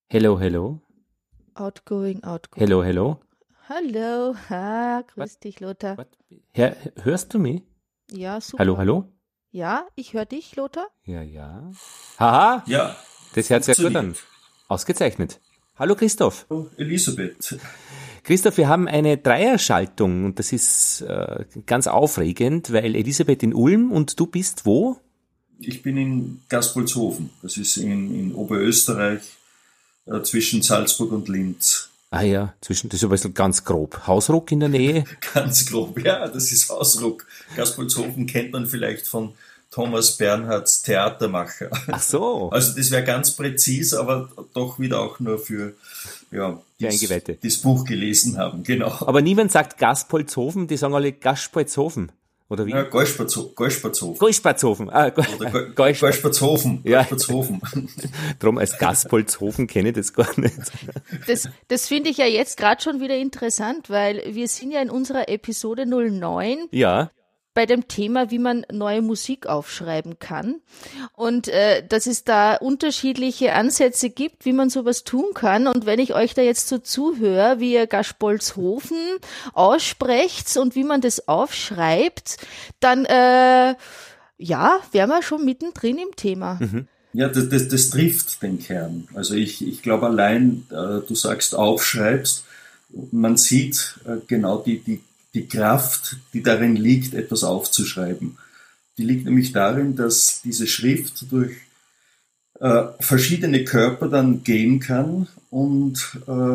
Hello, hello. Outgoing, outgoing. Hello, hello. Hallo, grüß dich, Lothar. What? Hörst du mich? Ja, super. Hallo, hallo? Ja, ich höre dich, Lothar. Ja, ja. Haha, Ja, das hört sich ja gut an. funktioniert. Ausgezeichnet. Hallo Christoph. Oh, Elisabeth, Christoph, wir haben eine Dreierschaltung und das ist ganz aufregend, weil Elisabeth in Ulm und du bist wo? ich bin in Gaspolzhofen. Das ist in Oberösterreich zwischen Salzburg und Linz. Ah ja, das ist ein bisschen ganz grob. Hausruck in der Nähe? Ganz grob, ja, das ist Ausruck. Gaspolzhofen kennt man vielleicht von Thomas Bernhards Theatermacher. Ach so. Also das wäre ganz präzis, aber doch wieder auch nur für Eingeweihte. die das Buch gelesen haben, genau. Aber niemand sagt Gaspolzhofen, die sagen alle Gaspolzhofen. Oder wie? Ja, Geuspazhofen. Geuspazhofen. Oder Geuspazhofen. Ja. Geuspazhofen. Drum als Gaspolzhofen kenne ich das gar nicht. Das finde ich ja jetzt gerade schon wieder interessant, weil wir sind ja in unserer Episode 09 Ja. bei dem Thema, wie man neue Musik aufschreiben kann und dass es da unterschiedliche Ansätze gibt, wie man sowas tun kann. Und wenn ich euch da jetzt so zuhöre, wie ihr Gaspolzhofen aussprecht und wie man das aufschreibt, dann wären wir schon mittendrin im Thema. Ja, das trifft den Kern. Also ich glaube allein, du sagst aufschreibst, man sieht genau die Kraft, die darin liegt, etwas aufzuschreiben. Die liegt nämlich darin, dass diese Schrift durch verschiedene Körper dann gehen kann und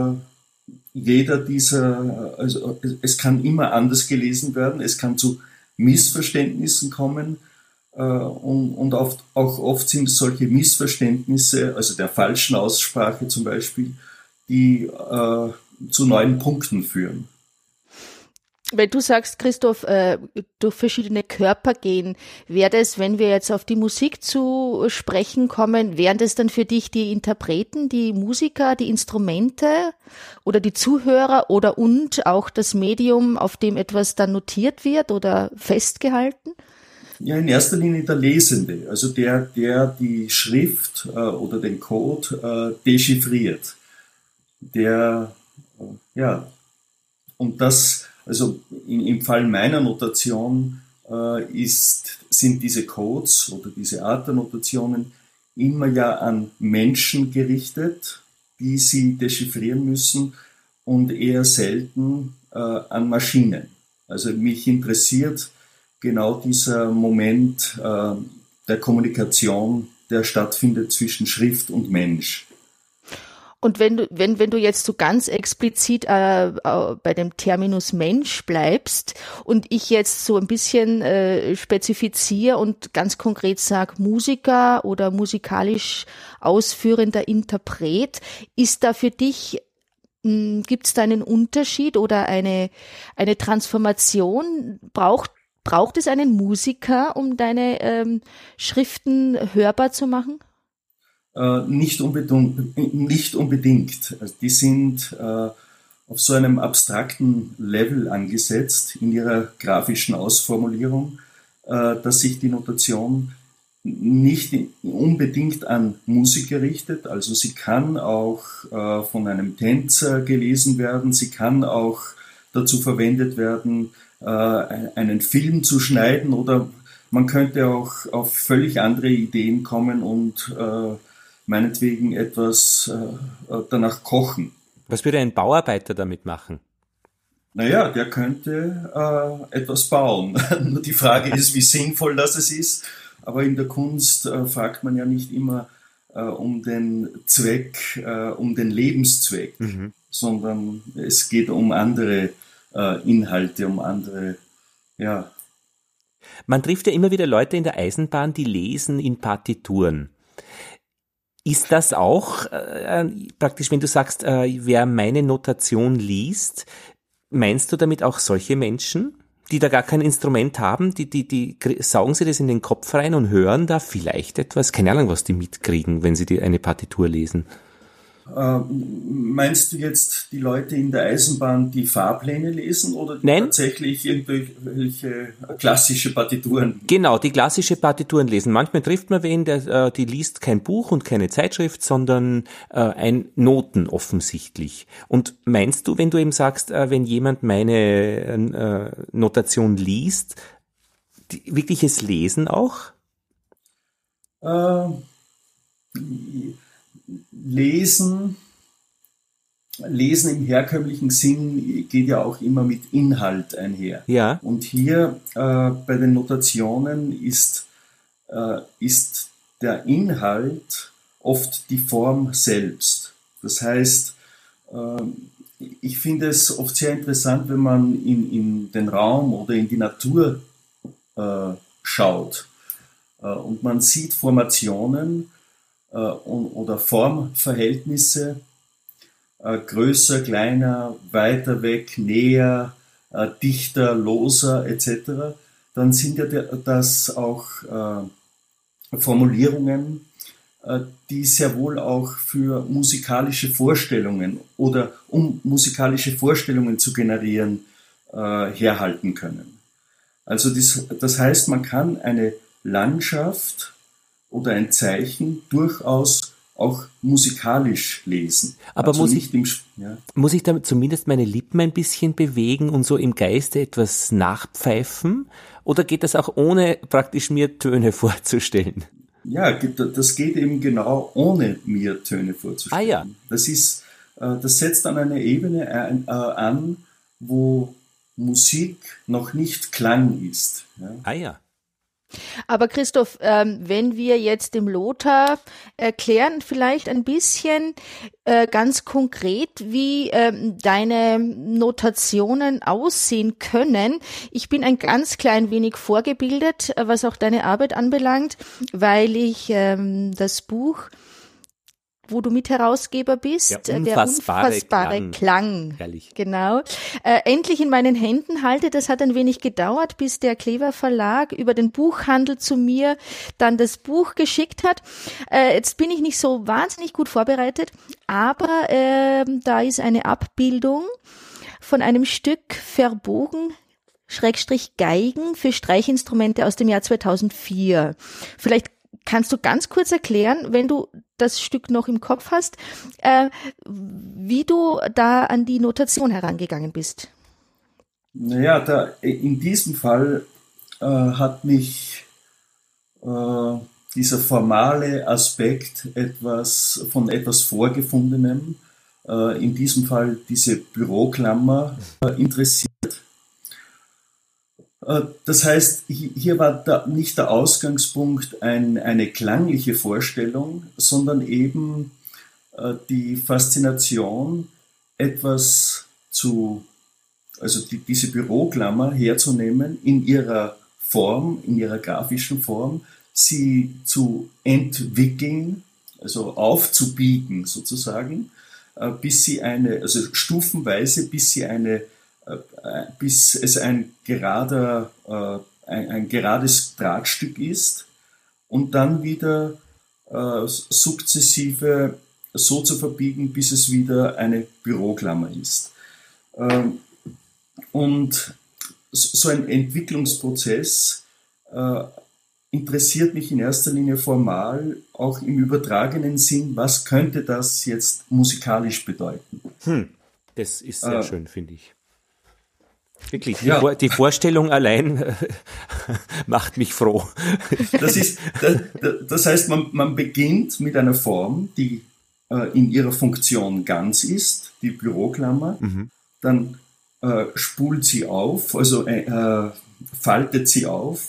jeder dieser, also es kann immer anders gelesen werden, es kann zu Missverständnissen kommen. Und auch oft sind es solche Missverständnisse, also der falschen Aussprache zum Beispiel, die zu neuen Punkten führen. Wenn du sagst, Christoph, durch verschiedene Körper gehen, wäre das, wenn wir jetzt auf die Musik zu sprechen kommen, wären das dann für dich die Interpreten, die Musiker, die Instrumente oder die Zuhörer und auch das Medium, auf dem etwas dann notiert wird oder festgehalten? Ja, in erster Linie der Lesende, also der die Schrift oder den Code dechiffriert. Und das, also im Fall meiner Notation sind diese Codes oder diese Art der Notationen immer ja an Menschen gerichtet, die sie dechiffrieren müssen und eher selten an Maschinen. Also mich interessiert genau dieser Moment der Kommunikation, der stattfindet zwischen Schrift und Mensch. Und wenn du jetzt so ganz explizit bei dem Terminus Mensch bleibst und ich jetzt so ein bisschen spezifiziere und ganz konkret sage Musiker oder musikalisch ausführender Interpret, ist da für dich, gibt es da einen Unterschied oder eine Transformation? Braucht es einen Musiker, um deine Schriften hörbar zu machen? Nicht unbedingt. Also die sind auf so einem abstrakten Level angesetzt in ihrer grafischen Ausformulierung, dass sich die Notation nicht unbedingt an Musiker richtet. Also sie kann auch von einem Tänzer gelesen werden, sie kann auch dazu verwendet werden, einen Film zu schneiden, oder man könnte auch auf völlig andere Ideen kommen und meinetwegen etwas danach kochen. Was würde ein Bauarbeiter damit machen? Naja, der könnte etwas bauen. Nur die Frage ist, wie sinnvoll das ist. Aber in der Kunst fragt man ja nicht immer um den Zweck, um den Lebenszweck, sondern es geht um andere Inhalte, um andere, ja. Man trifft ja immer wieder Leute in der Eisenbahn, die lesen in Partituren. Ist das auch praktisch, wenn du sagst, wer meine Notation liest, meinst du damit auch solche Menschen, die da gar kein Instrument haben, die saugen sie das in den Kopf rein und hören da vielleicht etwas, keine Ahnung, was die mitkriegen, wenn sie eine Partitur lesen? Meinst du jetzt die Leute in der Eisenbahn, die Fahrpläne lesen oder Nein. tatsächlich irgendwelche klassische Partituren? Genau, die klassische Partituren lesen. Manchmal trifft man wen, die liest kein Buch und keine Zeitschrift, sondern ein Noten offensichtlich. Und meinst du, wenn du eben sagst, wenn jemand meine Notation liest, wirkliches Lesen auch? Lesen im herkömmlichen Sinn geht ja auch immer mit Inhalt einher. Ja. Und hier bei den Notationen ist der Inhalt oft die Form selbst. Das heißt, ich finde es oft sehr interessant, wenn man in den Raum oder in die Natur schaut und man sieht Formationen oder Formverhältnisse, größer, kleiner, weiter weg, näher, dichter, loser etc., dann sind ja das auch Formulierungen, die sehr wohl auch für musikalische Vorstellungen oder um musikalische Vorstellungen zu generieren, herhalten können. Also das heißt, man kann eine Landschaft oder ein Zeichen durchaus auch musikalisch lesen. Aber also muss ich damit zumindest meine Lippen ein bisschen bewegen und so im Geiste etwas nachpfeifen? Oder geht das auch ohne praktisch mir Töne vorzustellen? Ja, das geht eben genau ohne mir Töne vorzustellen. Ja. Das setzt an eine Ebene an, wo Musik noch nicht Klang ist. Ja. Aber Christoph, wenn wir jetzt dem Lothar erklären, vielleicht ein bisschen ganz konkret, wie deine Notationen aussehen können. Ich bin ein ganz klein wenig vorgebildet, was auch deine Arbeit anbelangt, weil ich das Buch, wo du Mitherausgeber bist, der unfassbare Klang. Herrlich. Genau. Endlich in meinen Händen halte. Das hat ein wenig gedauert, bis der Klever Verlag über den Buchhandel zu mir dann das Buch geschickt hat. Jetzt bin ich nicht so wahnsinnig gut vorbereitet, aber da ist eine Abbildung von einem Stück Verbogen / Geigen für Streichinstrumente aus dem Jahr 2004. Vielleicht kannst du ganz kurz erklären, wenn du das Stück noch im Kopf hast, wie du da an die Notation herangegangen bist? Naja, in diesem Fall hat mich dieser formale Aspekt von etwas Vorgefundenem, in diesem Fall diese Büroklammer, interessiert. Das heißt, hier war nicht der Ausgangspunkt eine klangliche Vorstellung, sondern eben die Faszination, diese Büroklammer herzunehmen in ihrer Form, in ihrer grafischen Form, sie zu entwickeln, also aufzubiegen sozusagen, bis es ein gerades Drahtstück ist und dann wieder sukzessive so zu verbiegen, bis es wieder eine Büroklammer ist. Und so ein Entwicklungsprozess interessiert mich in erster Linie formal, auch im übertragenen Sinn, was könnte das jetzt musikalisch bedeuten? Das ist sehr schön, finde ich. Wirklich, die Vorstellung allein macht mich froh. Das heißt, man beginnt mit einer Form, die in ihrer Funktion ganz ist, die Büroklammer, dann spult sie auf, also faltet sie auf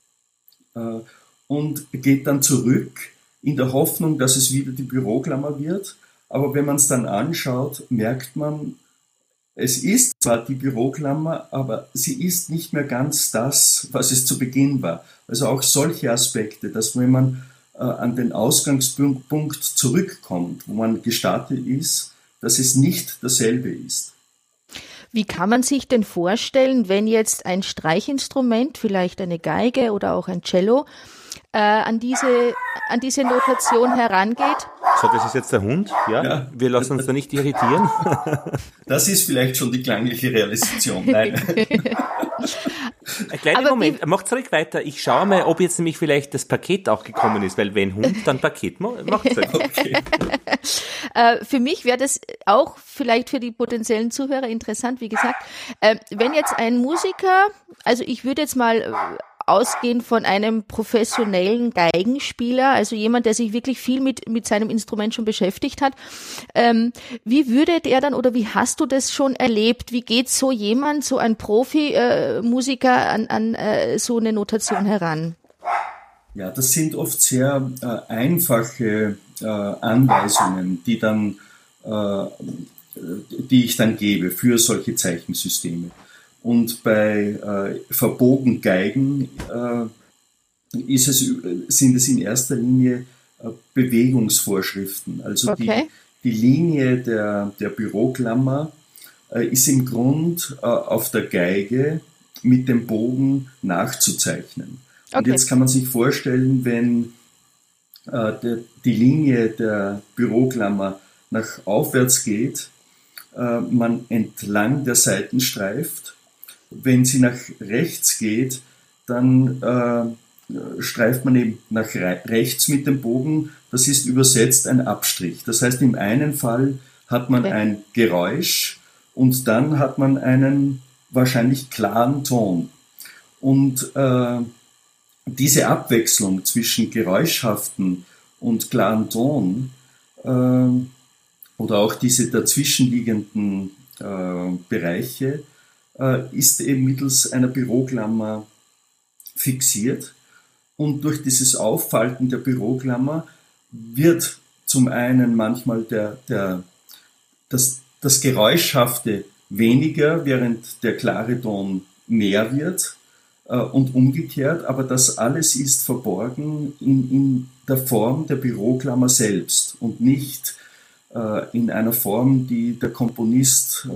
und geht dann zurück in der Hoffnung, dass es wieder die Büroklammer wird. Aber wenn man es dann anschaut, merkt man, es ist zwar die Büroklammer, aber sie ist nicht mehr ganz das, was es zu Beginn war. Also auch solche Aspekte, dass wenn man an den Ausgangspunkt zurückkommt, wo man gestartet ist, dass es nicht dasselbe ist. Wie kann man sich denn vorstellen, wenn jetzt ein Streichinstrument, vielleicht eine Geige oder auch ein Cello, an diese Notation herangeht. So, das ist jetzt der Hund, ja? Wir lassen uns da nicht irritieren. Das ist vielleicht schon die klangliche Realisation. Nein. Ein kleiner Moment, macht's ruhig weiter. Ich schaue mal, ob jetzt nämlich vielleicht das Paket auch gekommen ist, weil wenn Hund, dann Paket. Macht's ruhig. Okay. Für mich wäre das auch vielleicht für die potenziellen Zuhörer interessant, wie gesagt, wenn jetzt ein Musiker, also ich würde jetzt mal ausgehen von einem professionellen Geigenspieler, also jemand, der sich wirklich viel mit seinem Instrument schon beschäftigt hat. Wie würde der dann oder wie hast du das schon erlebt? Wie geht so jemand, so ein Profi-Musiker an so eine Notation heran? Ja, das sind oft sehr einfache Anweisungen, die ich dann gebe für solche Zeichensysteme. Und bei verbogen Geigen sind es in erster Linie Bewegungsvorschriften. Also okay. die Linie der Büroklammer ist im Grund auf der Geige mit dem Bogen nachzuzeichnen. Okay. Und jetzt kann man sich vorstellen, wenn die Linie der Büroklammer nach aufwärts geht, man entlang der Saiten streift. Wenn sie nach rechts geht, dann streift man eben nach rechts mit dem Bogen. Das ist übersetzt ein Abstrich. Das heißt, im einen Fall hat man ein Geräusch und dann hat man einen wahrscheinlich klaren Ton. Und diese Abwechslung zwischen geräuschhaften und klaren Ton oder auch diese dazwischenliegenden Bereiche ist eben mittels einer Büroklammer fixiert. Und durch dieses Auffalten der Büroklammer wird zum einen manchmal das Geräuschhafte weniger, während der klare Ton mehr wird und umgekehrt. Aber das alles ist verborgen in der Form der Büroklammer selbst und nicht in einer Form, die der Komponist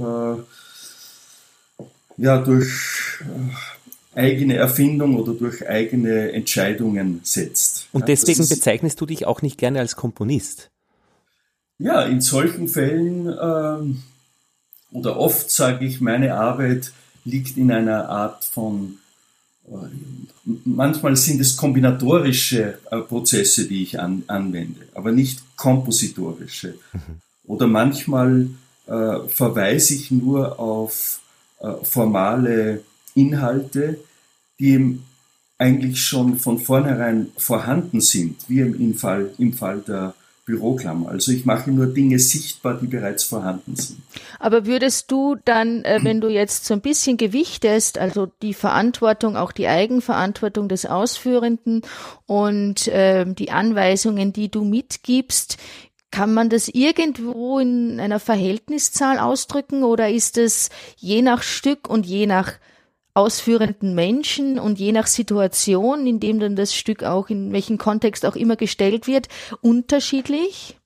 durch eigene Erfindung oder durch eigene Entscheidungen setzt. Und deswegen bezeichnest du dich auch nicht gerne als Komponist? Ja, in solchen Fällen oder oft sage ich, meine Arbeit liegt in einer Art von, manchmal sind es kombinatorische Prozesse, die ich anwende, aber nicht kompositorische. Oder manchmal verweise ich nur auf formale Inhalte, die eigentlich schon von vornherein vorhanden sind, wie im Fall der Büroklammer. Also ich mache nur Dinge sichtbar, die bereits vorhanden sind. Aber würdest du dann, wenn du jetzt so ein bisschen gewichtest, also die Verantwortung, auch die Eigenverantwortung des Ausführenden und die Anweisungen, die du mitgibst, kann man das irgendwo in einer Verhältniszahl ausdrücken oder ist es je nach Stück und je nach ausführenden Menschen und je nach Situation, in dem dann das Stück auch in welchem Kontext auch immer gestellt wird, unterschiedlich?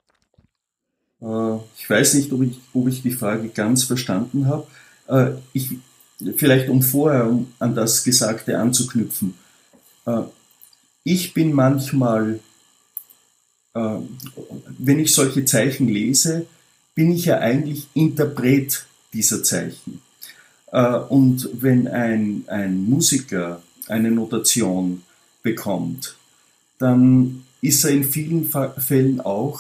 Ich weiß nicht, ob ich die Frage ganz verstanden habe. Vielleicht um vorher an das Gesagte anzuknüpfen. Ich bin manchmal, wenn ich solche Zeichen lese, bin ich ja eigentlich Interpret dieser Zeichen. Und wenn ein Musiker eine Notation bekommt, dann ist er in vielen Fällen auch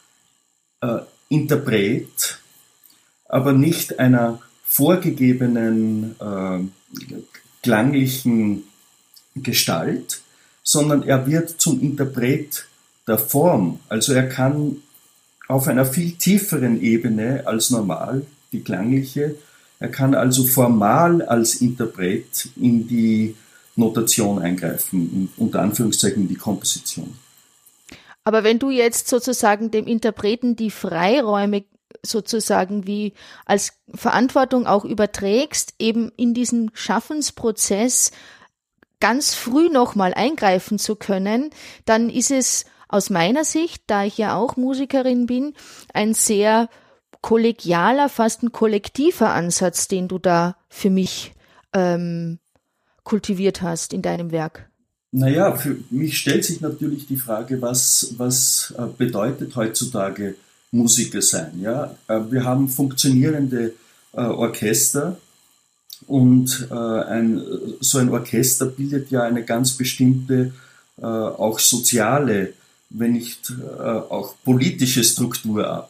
Interpret, aber nicht einer vorgegebenen klanglichen Gestalt, sondern er wird zum Interpret der Form. Also er kann auf einer viel tieferen Ebene als normal, die klangliche, er kann also formal als Interpret in die Notation eingreifen, unter Anführungszeichen in die Komposition. Aber wenn du jetzt sozusagen dem Interpreten die Freiräume sozusagen wie als Verantwortung auch überträgst, eben in diesen Schaffensprozess ganz früh nochmal eingreifen zu können, dann ist es aus meiner Sicht, da ich ja auch Musikerin bin, ein sehr kollegialer, fast ein kollektiver Ansatz, den du da für mich kultiviert hast in deinem Werk. Naja, für mich stellt sich natürlich die Frage, was bedeutet heutzutage Musiker sein? Ja? Wir haben funktionierende Orchester und so ein Orchester bildet ja eine ganz bestimmte, auch soziale, wenn nicht auch politische Struktur ab.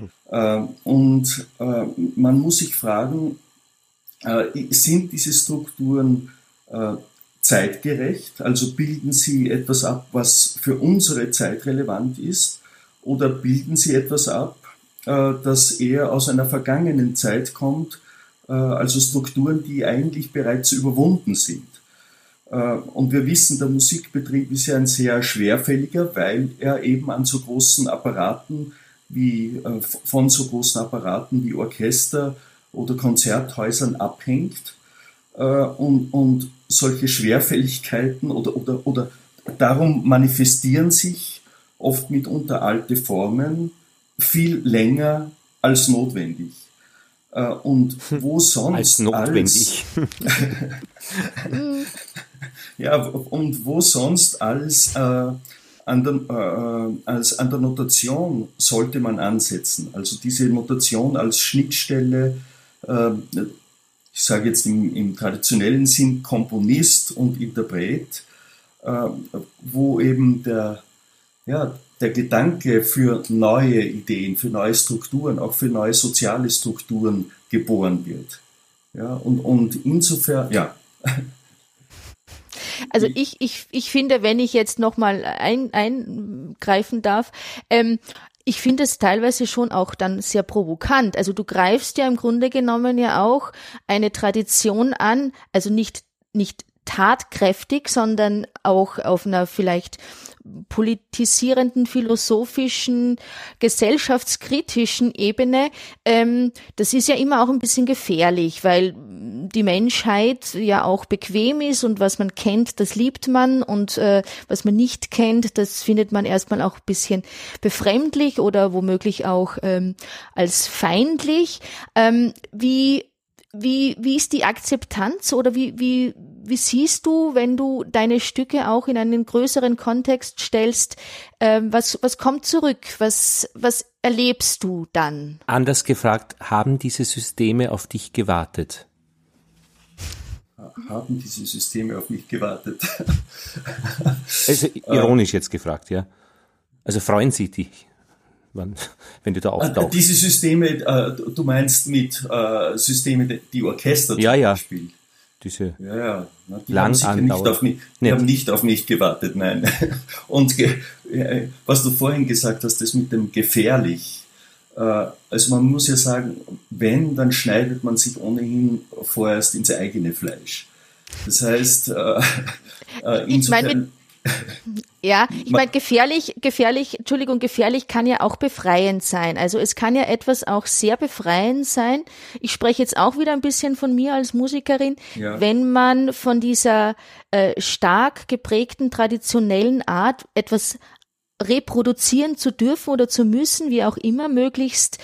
Man muss sich fragen, sind diese Strukturen zeitgerecht, also bilden sie etwas ab, was für unsere Zeit relevant ist, oder bilden sie etwas ab, das eher aus einer vergangenen Zeit kommt, also Strukturen, die eigentlich bereits überwunden sind. Und wir wissen, der Musikbetrieb ist ja ein sehr schwerfälliger, weil er eben an so großen Apparaten von so großen Apparaten wie Orchester oder Konzerthäusern abhängt. Und solche Schwerfälligkeiten oder darum manifestieren sich oft mitunter alte Formen viel länger als notwendig. Und wo sonst als notwendig. Ja, und wo sonst als an der Notation sollte man ansetzen. Also diese Notation als Schnittstelle, ich sage jetzt im traditionellen Sinn Komponist und Interpret, wo eben der Gedanke für neue Ideen, für neue Strukturen, auch für neue soziale Strukturen geboren wird. Ja, und insofern, ja. Also ich finde, wenn ich jetzt nochmal eingreifen darf, ich finde es teilweise schon auch dann sehr provokant. Also du greifst ja im Grunde genommen ja auch eine Tradition an, also nicht tatkräftig, sondern auch auf einer vielleicht politisierenden, philosophischen, gesellschaftskritischen Ebene. Das ist ja immer auch ein bisschen gefährlich, weil die Menschheit ja auch bequem ist und was man kennt, das liebt man und was man nicht kennt, das findet man erstmal auch ein bisschen befremdlich oder womöglich auch als feindlich. Wie ist die Akzeptanz oder wie siehst du, wenn du deine Stücke auch in einen größeren Kontext stellst, was kommt zurück? Was erlebst du dann? Anders gefragt, haben diese Systeme auf dich gewartet? Haben diese Systeme auf mich gewartet? Also ironisch jetzt gefragt, ja. Also freuen sie dich? Wenn du da auftauchst. Diese Systeme, du meinst mit Systeme, die Orchester zum Beispiel. Diese die haben sicher nicht auf mich gewartet, nein. Und was du vorhin gesagt hast, das mit dem gefährlich. Also man muss ja sagen, dann schneidet man sich ohnehin vorerst ins eigene Fleisch. Das heißt, insofern... Ich meine, gefährlich kann ja auch befreiend sein. Also es kann ja etwas auch sehr befreiend sein. Ich spreche jetzt auch wieder ein bisschen von mir als Musikerin, wenn man von dieser stark geprägten traditionellen Art etwas reproduzieren zu dürfen oder zu müssen, wie auch immer, möglichst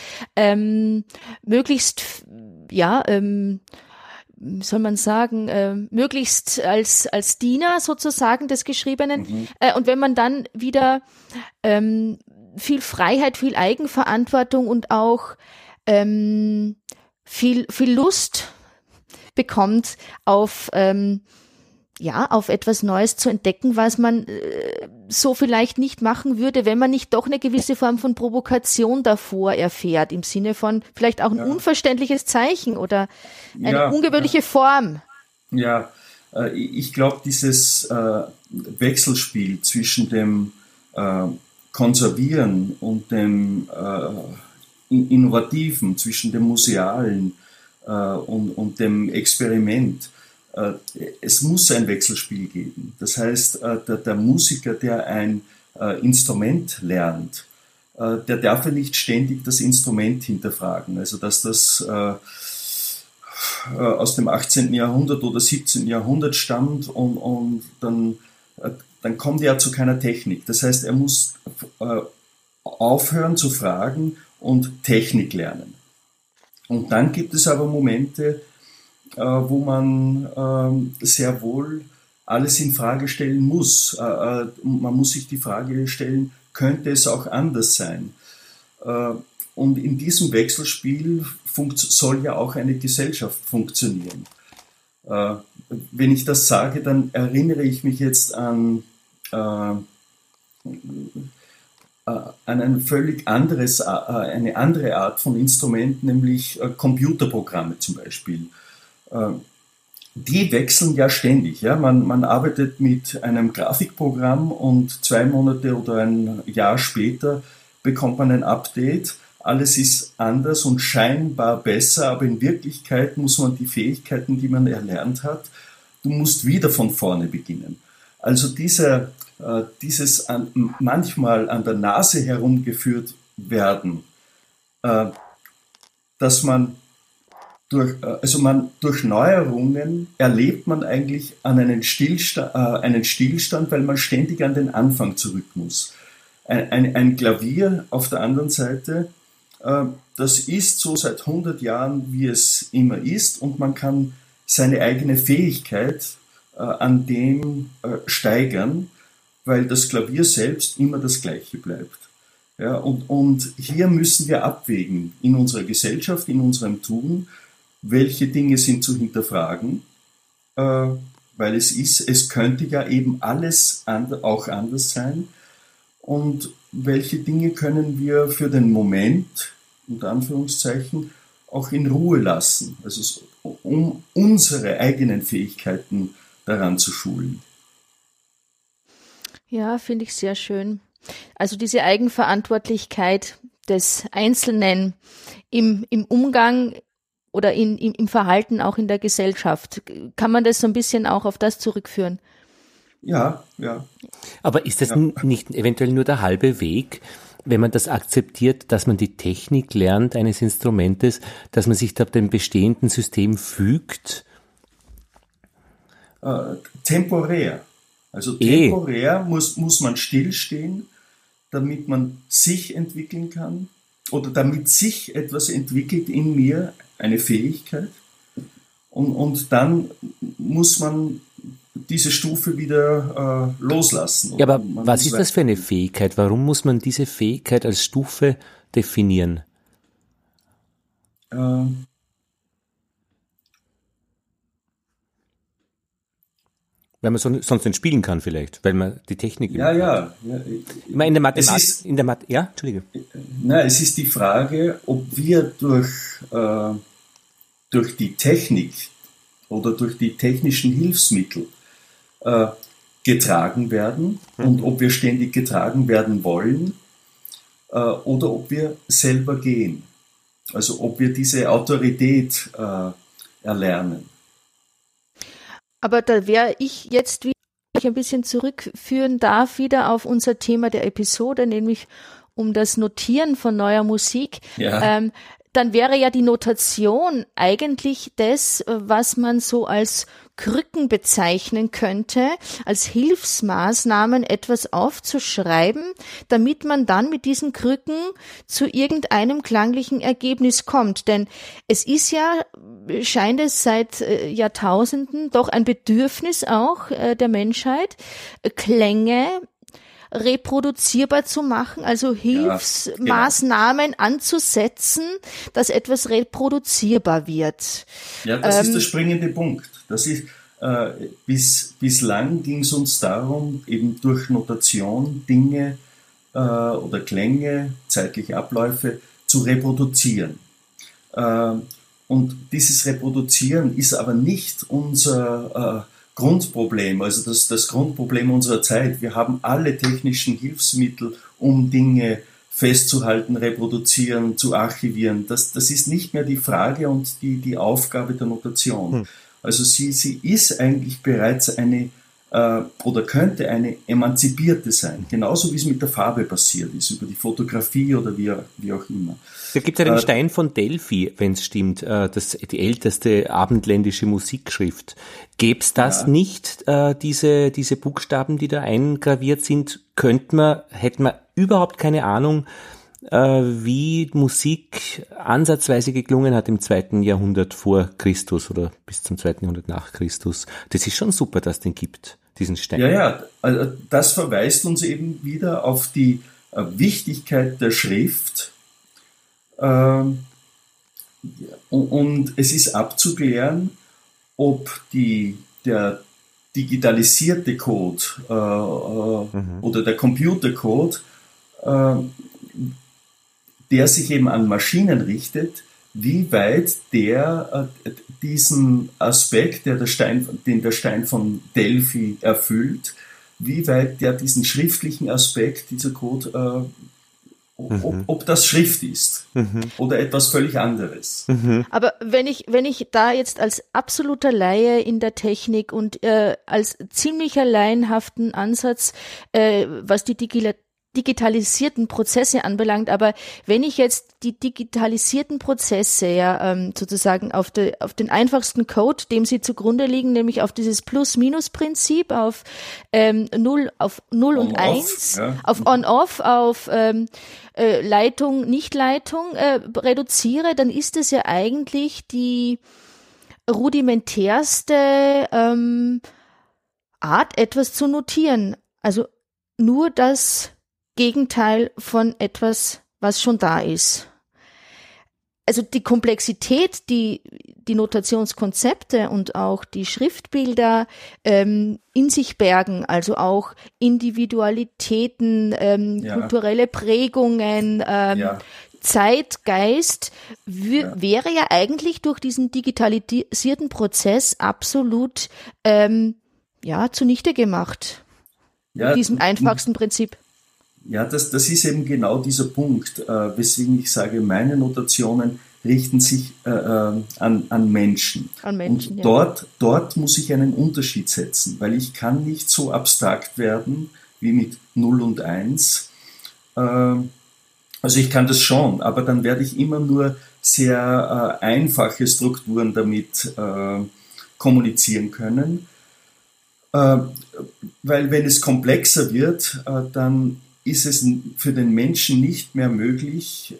soll man sagen, möglichst als Diener sozusagen des Geschriebenen. Und wenn man dann wieder viel Freiheit, viel Eigenverantwortung und auch viel Lust bekommt auf etwas Neues zu entdecken, was man so vielleicht nicht machen würde, wenn man nicht doch eine gewisse Form von Provokation davor erfährt, im Sinne von vielleicht auch ein unverständliches Zeichen oder eine ungewöhnliche Form. Ja, ich glaube, dieses Wechselspiel zwischen dem Konservieren und dem Innovativen, zwischen dem Musealen und dem Experiment, es muss ein Wechselspiel geben. Das heißt, der Musiker, der ein Instrument lernt, der darf ja nicht ständig das Instrument hinterfragen. Also dass das aus dem 18. Jahrhundert oder 17. Jahrhundert stammt und dann kommt er zu keiner Technik. Das heißt, er muss aufhören zu fragen und Technik lernen. Und dann gibt es aber Momente, wo man sehr wohl alles in Frage stellen muss. Man muss sich die Frage stellen, könnte es auch anders sein? Und in diesem Wechselspiel soll ja auch eine Gesellschaft funktionieren. Wenn ich das sage, dann erinnere ich mich jetzt an ein völlig anderes, eine andere Art von Instrument, nämlich Computerprogramme zum Beispiel. Die wechseln ja ständig. Ja? Man arbeitet mit einem Grafikprogramm und 2 Monate oder ein Jahr später bekommt man ein Update. Alles ist anders und scheinbar besser, aber in Wirklichkeit muss man die Fähigkeiten, die man erlernt hat, du musst wieder von vorne beginnen. Also dieses manchmal an der Nase herumgeführt werden, dass man durch Neuerungen erlebt man eigentlich einen Stillstand, weil man ständig an den Anfang zurück muss. Ein Klavier auf der anderen Seite, das ist so seit 100 Jahren, wie es immer ist, und man kann seine eigene Fähigkeit an dem steigern, weil das Klavier selbst immer das Gleiche bleibt. Ja, und hier müssen wir abwägen in unserer Gesellschaft, in unserem Tun, welche Dinge sind zu hinterfragen, weil es könnte ja eben alles auch anders sein, und welche Dinge können wir für den Moment, unter Anführungszeichen, auch in Ruhe lassen, also um unsere eigenen Fähigkeiten daran zu schulen. Ja, finde ich sehr schön. Also diese Eigenverantwortlichkeit des Einzelnen im Umgang oder im Verhalten auch in der Gesellschaft. Kann man das so ein bisschen auch auf das zurückführen? Ja. Aber ist das nicht eventuell nur der halbe Weg, wenn man das akzeptiert, dass man die Technik lernt eines Instrumentes, dass man sich da dem bestehenden System fügt? Temporär. Also temporär muss man stillstehen, damit man sich entwickeln kann oder damit sich etwas entwickelt in mir, eine Fähigkeit. Und dann muss man diese Stufe wieder loslassen. Ja, aber was ist das für eine Fähigkeit? Warum muss man diese Fähigkeit als Stufe definieren? Weil man sonst nicht spielen kann vielleicht, weil man die Technik... Ja. Ich meine, Entschuldige. Es ist die Frage, ob wir durch die Technik oder durch die technischen Hilfsmittel getragen werden und ob wir ständig getragen werden wollen oder ob wir selber gehen. Also ob wir diese Autorität erlernen. Aber da wäre ich jetzt, wie ich ein bisschen zurückführen darf, wieder auf unser Thema der Episode, nämlich um das Notieren von neuer Musik. Ja. Dann wäre ja die Notation eigentlich das, was man so als Krücken bezeichnen könnte, als Hilfsmaßnahmen etwas aufzuschreiben, damit man dann mit diesen Krücken zu irgendeinem klanglichen Ergebnis kommt. Denn es ist ja, scheint es seit Jahrtausenden doch ein Bedürfnis auch der Menschheit, Klänge reproduzierbar zu machen, also Hilfsmaßnahmen anzusetzen, dass etwas reproduzierbar wird. Ja, das ist der springende Punkt. Das ist, bislang ging es uns darum, eben durch Notation Dinge oder Klänge, zeitliche Abläufe zu reproduzieren. Und dieses Reproduzieren ist aber nicht unser Grundproblem, also das Grundproblem unserer Zeit. Wir haben alle technischen Hilfsmittel, um Dinge festzuhalten, reproduzieren, zu archivieren. Das ist nicht mehr die Frage und die Aufgabe der Notation. Also sie ist eigentlich bereits eine oder könnte eine emanzipierte sein, genauso wie es mit der Farbe passiert ist, über die Fotografie oder wie auch immer. Da gibt es ja den Stein von Delphi, wenn es stimmt, die älteste abendländische Musikschrift. Gäbe es das nicht, diese Buchstaben, die da eingraviert sind, hätte man überhaupt keine Ahnung, wie Musik ansatzweise geklungen hat im 2. Jahrhundert vor Christus oder bis zum 2. Jahrhundert nach Christus. Das ist schon super, dass es den gibt, diesen Stein. Ja, also das verweist uns eben wieder auf die Wichtigkeit der Schrift. Und es ist abzuklären, ob der digitalisierte Code oder der Computercode, der sich eben an Maschinen richtet, wie weit der diesen Aspekt, den der Stein von Delphi erfüllt, wie weit der diesen schriftlichen Aspekt, dieser Code, ob das Schrift ist oder etwas völlig anderes. Aber wenn ich da jetzt als absoluter Laie in der Technik und als ziemlicher laienhaften Ansatz, was die digitalisierten Prozesse anbelangt, aber wenn ich jetzt die digitalisierten Prozesse sozusagen auf den einfachsten Code, dem sie zugrunde liegen, nämlich auf dieses Plus-Minus-Prinzip, auf 0 und 1, auf On-Off, auf Leitung, Nicht-Leitung reduziere, dann ist es ja eigentlich die rudimentärste Art, etwas zu notieren. Also nur das Gegenteil von etwas, was schon da ist. Also die Komplexität, die Notationskonzepte und auch die Schriftbilder in sich bergen, also auch Individualitäten, kulturelle Prägungen, Zeitgeist, wäre ja eigentlich durch diesen digitalisierten Prozess absolut zunichte gemacht. Mit diesem einfachsten Prinzip. Ja, das ist eben genau dieser Punkt, weswegen ich sage, meine Notationen richten sich an Menschen. An Menschen, und dort muss ich einen Unterschied setzen, weil ich kann nicht so abstrakt werden wie mit 0 und 1. Also ich kann das schon, aber dann werde ich immer nur sehr einfache Strukturen damit kommunizieren können. Weil wenn es komplexer wird, dann ist es für den Menschen nicht mehr möglich,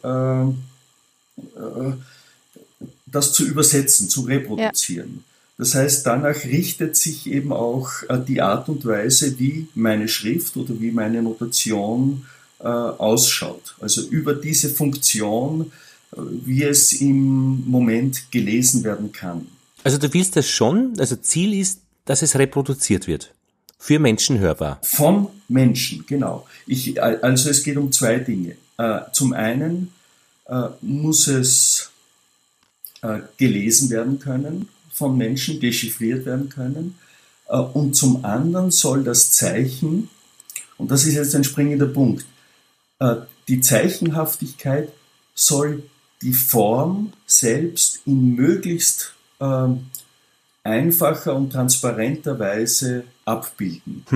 das zu übersetzen, zu reproduzieren. Ja. Das heißt, danach richtet sich eben auch die Art und Weise, wie meine Schrift oder wie meine Notation ausschaut. Also über diese Funktion, wie es im Moment gelesen werden kann. Also du willst das schon, also Ziel ist, dass es reproduziert wird. Für Menschen hörbar. Von Menschen, genau. Also es geht um zwei Dinge. Zum einen muss es gelesen werden können von Menschen, dechiffriert werden können. Und zum anderen soll das Zeichen, und das ist jetzt ein springender Punkt, die Zeichenhaftigkeit soll die Form selbst in möglichst einfacher und transparenter Weise abbilden.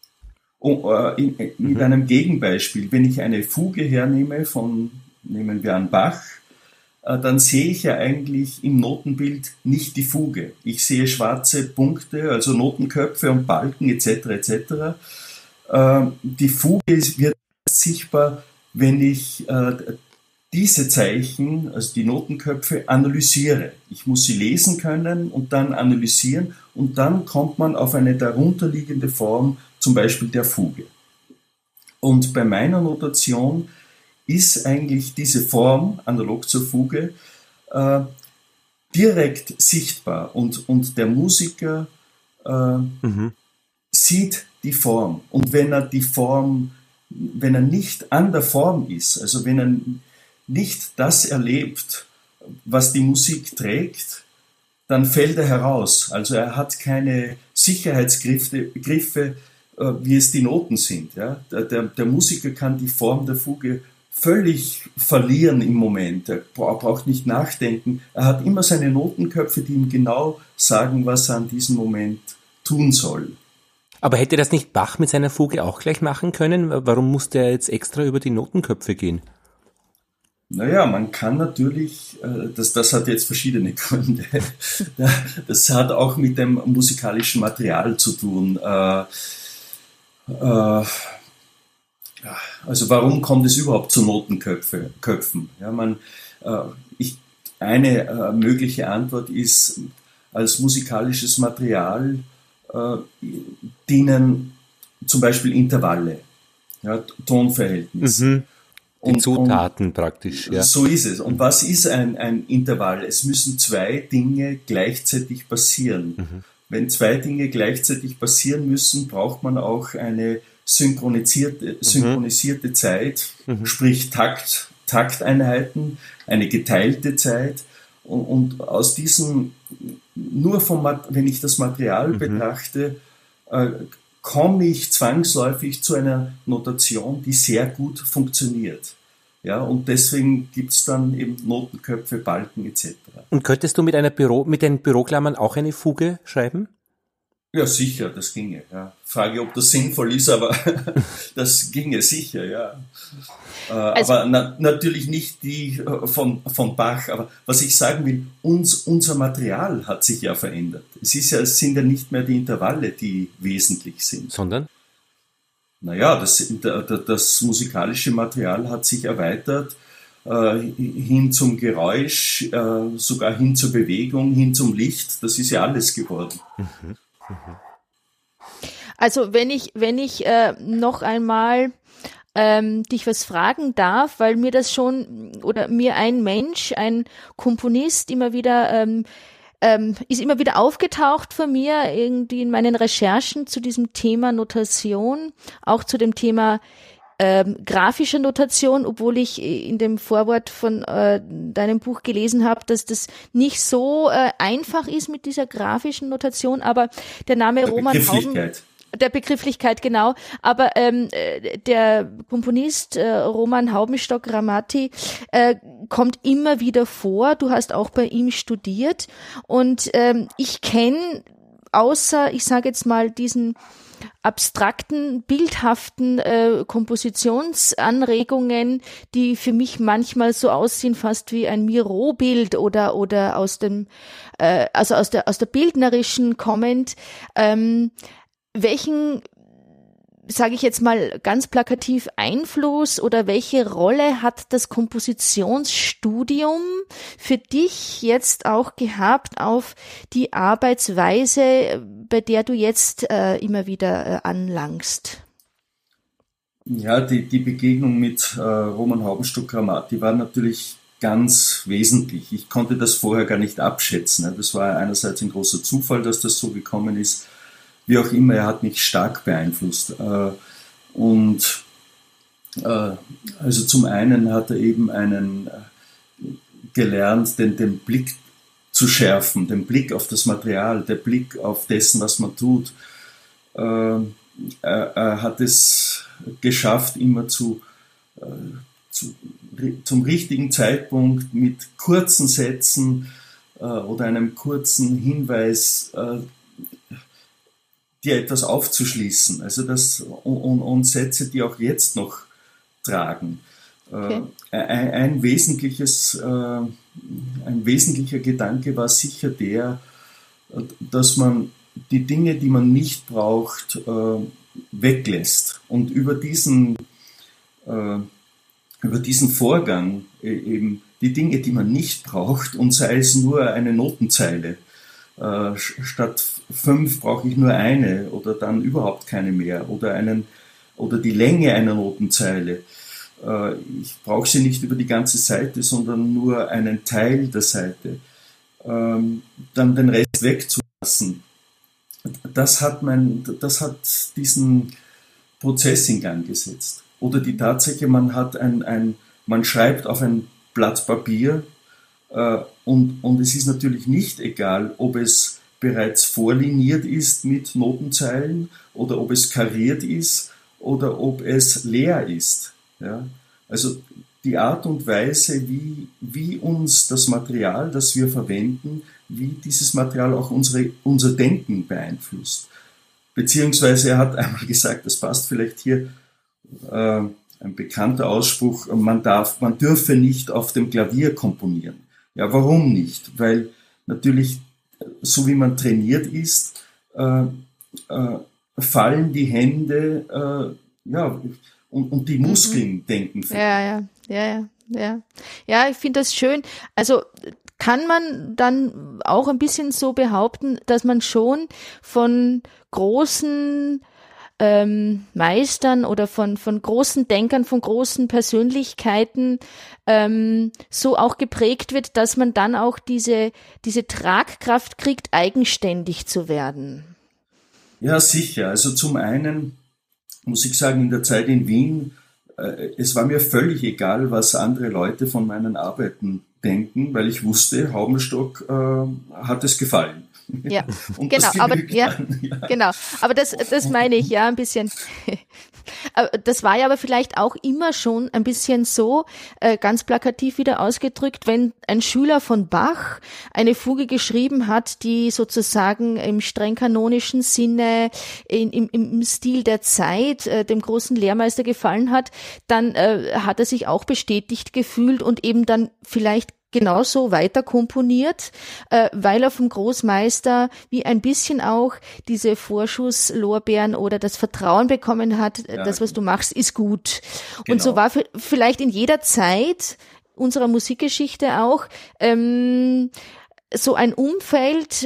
Mit einem Gegenbeispiel, wenn ich eine Fuge hernehme nehmen wir an Bach, dann sehe ich ja eigentlich im Notenbild nicht die Fuge. Ich sehe schwarze Punkte, also Notenköpfe und Balken etc. etc. Die Fuge wird sichtbar, wenn ich diese Zeichen, also die Notenköpfe, analysiere. Ich muss sie lesen können und dann analysieren und dann kommt man auf eine darunterliegende Form, zum Beispiel der Fuge. Und bei meiner Notation ist eigentlich diese Form, analog zur Fuge, direkt sichtbar und der Musiker sieht die Form. Und wenn er nicht an der Form ist, also wenn er nicht das erlebt, was die Musik trägt, dann fällt er heraus. Also er hat keine Sicherheitsgriffe, wie es die Noten sind. Ja? Der Musiker kann die Form der Fuge völlig verlieren im Moment. Er braucht nicht nachdenken. Er hat immer seine Notenköpfe, die ihm genau sagen, was er an diesem Moment tun soll. Aber hätte das nicht Bach mit seiner Fuge auch gleich machen können? Warum musste er jetzt extra über die Notenköpfe gehen? Naja, man kann natürlich, das hat jetzt verschiedene Gründe. Das hat auch mit dem musikalischen Material zu tun. Also Also warum kommt es überhaupt zu Notenköpfen? Ja, eine mögliche Antwort ist, als musikalisches Material dienen zum Beispiel Intervalle, ja, Tonverhältnis. Mhm. Die Zutaten praktisch. Ja. So ist es. Und was ist ein Intervall? Es müssen zwei Dinge gleichzeitig passieren. Mhm. Wenn zwei Dinge gleichzeitig passieren müssen, braucht man auch eine synchronisierte Zeit, sprich Takteinheiten, eine geteilte Zeit. Und aus diesem, wenn ich das Material betrachte, komme ich zwangsläufig zu einer Notation, die sehr gut funktioniert. Ja, und deswegen gibt's dann eben Notenköpfe, Balken etc. Und könntest du mit den Büroklammern auch eine Fuge schreiben? Ja, sicher, das ginge. Ja. Frage, ob das sinnvoll ist, aber das ginge sicher, ja. Also, aber natürlich nicht die von Bach. Aber was ich sagen will, unser Material hat sich ja verändert. Es sind ja nicht mehr die Intervalle, die wesentlich sind. Sondern? Naja, das musikalische Material hat sich erweitert hin zum Geräusch, sogar hin zur Bewegung, hin zum Licht. Das ist ja alles geworden. Mhm. Also wenn ich noch einmal dich was fragen darf, weil mir das schon, oder mir ein Komponist immer wieder ist immer wieder aufgetaucht von mir irgendwie in meinen Recherchen zu diesem Thema Notation, auch zu dem Thema grafische Notation, obwohl ich in dem Vorwort von deinem Buch gelesen habe, dass das nicht so einfach ist mit dieser grafischen Notation, aber der Name Roman Hauben, der Begrifflichkeit, genau, aber der Komponist Roman Haubenstock-Ramati kommt immer wieder vor. Du hast auch bei ihm studiert und ich kenne außer, ich sage jetzt mal, diesen abstrakten, bildhaften Kompositionsanregungen, die für mich manchmal so aussehen, fast wie ein Miro-Bild oder aus dem also aus der bildnerischen kommend, welchen, sage ich jetzt mal ganz plakativ, Einfluss oder welche Rolle hat das Kompositionsstudium für dich jetzt auch gehabt auf die Arbeitsweise, bei der du jetzt immer wieder anlangst? Ja, die Begegnung mit Roman Haubenstock-Ramati war natürlich ganz wesentlich. Ich konnte das vorher gar nicht abschätzen. Das war einerseits ein großer Zufall, dass das so gekommen ist. Wie auch immer, er hat mich stark beeinflusst. Also zum einen hat er eben gelernt, den Blick zu schärfen, den Blick auf das Material, der Blick auf dessen, was man tut. Er hat es geschafft, immer zum richtigen Zeitpunkt mit kurzen Sätzen oder einem kurzen Hinweis dir etwas aufzuschließen, also und Sätze, die auch jetzt noch tragen. Okay. Ein wesentlicher Gedanke war sicher der, dass man die Dinge, die man nicht braucht, weglässt und über diesen Vorgang eben die Dinge, die man nicht braucht, und sei es nur eine Notenzeile, statt 5 brauche ich nur eine oder dann überhaupt keine mehr oder die Länge einer Notenzeile. Ich brauche sie nicht über die ganze Seite, sondern nur einen Teil der Seite. Dann den Rest wegzulassen. Das hat diesen Prozess in Gang gesetzt. Oder die Tatsache, man schreibt auf ein Blatt Papier, und es ist natürlich nicht egal, ob es bereits vorliniert ist mit Notenzeilen oder ob es kariert ist oder ob es leer ist. Ja? Also die Art und Weise, wie uns das Material, das wir verwenden, wie dieses Material auch unser Denken beeinflusst. Beziehungsweise er hat einmal gesagt, das passt vielleicht hier, ein bekannter Ausspruch, man dürfe nicht auf dem Klavier komponieren. Ja, warum nicht? Weil natürlich, so wie man trainiert ist, fallen die Hände und die Muskeln denken. Ja, ich finde das schön. Also kann man dann auch ein bisschen so behaupten, dass man schon von großen Meistern oder von großen Denkern, von großen Persönlichkeiten so auch geprägt wird, dass man dann auch diese Tragkraft kriegt, eigenständig zu werden? Ja, sicher. Also zum einen muss ich sagen, in der Zeit in Wien, es war mir völlig egal, was andere Leute von meinen Arbeiten denken, weil ich wusste, Haubenstock hat es gefallen. Ja, genau, aber genau, aber das meine ich ja ein bisschen. Das war ja aber vielleicht auch immer schon ein bisschen so, ganz plakativ wieder ausgedrückt, wenn ein Schüler von Bach eine Fuge geschrieben hat, die sozusagen im streng kanonischen Sinne im Stil der Zeit dem großen Lehrmeister gefallen hat, dann hat er sich auch bestätigt gefühlt und eben dann vielleicht genauso weiter komponiert, weil er vom Großmeister wie ein bisschen auch diese Vorschusslorbeeren oder das Vertrauen bekommen hat, das, was du machst, ist gut. Genau. Und so war vielleicht in jeder Zeit unserer Musikgeschichte auch so ein Umfeld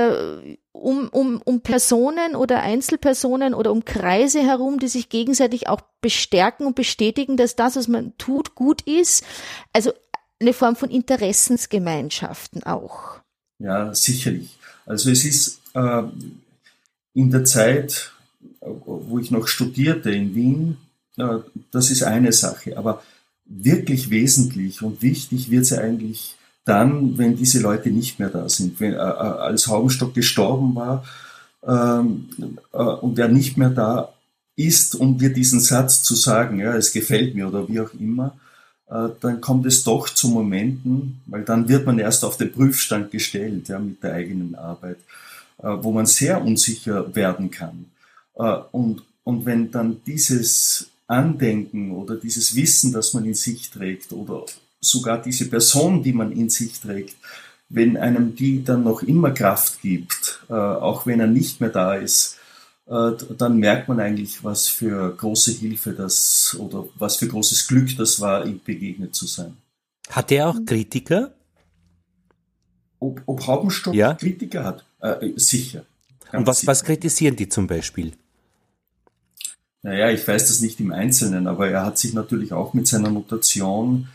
um Personen oder Einzelpersonen oder um Kreise herum, die sich gegenseitig auch bestärken und bestätigen, dass das, was man tut, gut ist. Also eine Form von Interessensgemeinschaften auch. Ja, sicherlich. Also es ist in der Zeit, wo ich noch studierte in Wien, das ist eine Sache. Aber wirklich wesentlich und wichtig wird es eigentlich dann, wenn diese Leute nicht mehr da sind. Als Haubenstock gestorben war und er nicht mehr da ist, um dir diesen Satz zu sagen, ja, es gefällt mir oder wie auch immer, dann kommt es doch zu Momenten, weil dann wird man erst auf den Prüfstand gestellt, ja, mit der eigenen Arbeit, wo man sehr unsicher werden kann. Und wenn dann dieses Andenken oder dieses Wissen, das man in sich trägt, oder sogar diese Person, die man in sich trägt, wenn einem die dann noch immer Kraft gibt, auch wenn er nicht mehr da ist, dann merkt man eigentlich, was für große Hilfe das oder was für großes Glück das war, ihm begegnet zu sein. Hat er auch Kritiker? Ob Haubenstock Kritiker hat? Sicher. Und was kritisieren die zum Beispiel? Naja, ich weiß das nicht im Einzelnen, aber er hat sich natürlich auch mit seiner Notation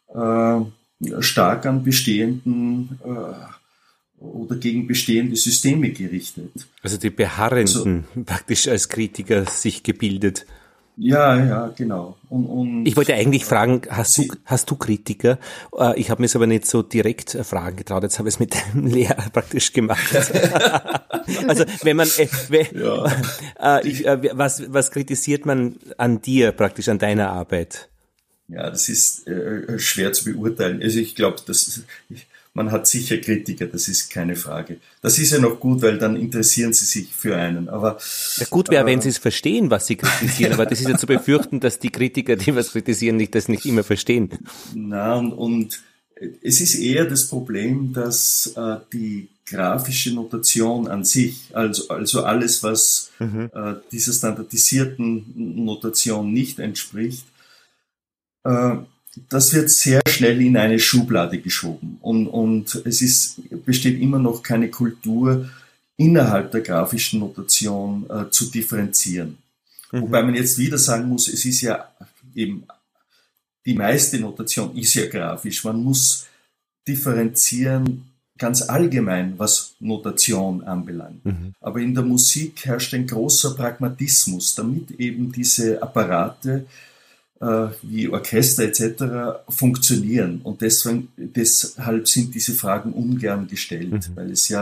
stark an bestehenden oder gegen bestehende Systeme gerichtet. Also die Beharrenden praktisch als Kritiker sich gebildet. Ja, genau. Und ich wollte eigentlich fragen, hast du Kritiker? Ich habe mir es aber nicht so direkt fragen getraut. Jetzt habe ich es mit dem Lehrer praktisch gemacht. Also wenn man, was kritisiert man an dir praktisch, an deiner Arbeit? Ja, das ist schwer zu beurteilen. Also ich glaube, man hat sicher Kritiker, das ist keine Frage. Das ist ja noch gut, weil dann interessieren sie sich für einen. Aber ja, gut wäre, wenn sie es verstehen, was sie kritisieren, aber das ist ja zu befürchten, dass die Kritiker, die was kritisieren, das nicht immer verstehen. Na, und es ist eher das Problem, dass die grafische Notation an sich, also alles, was dieser standardisierten Notation nicht entspricht, das wird sehr schnell in eine Schublade geschoben und besteht immer noch keine Kultur innerhalb der grafischen Notation zu differenzieren. Wobei man jetzt wieder sagen muss, es ist ja eben, die meiste Notation ist ja grafisch. Man muss differenzieren ganz allgemein, was Notation anbelangt. Aber in der Musik herrscht ein großer Pragmatismus, damit eben diese Apparate wie Orchester etc. funktionieren. Und deshalb sind diese Fragen ungern gestellt, weil es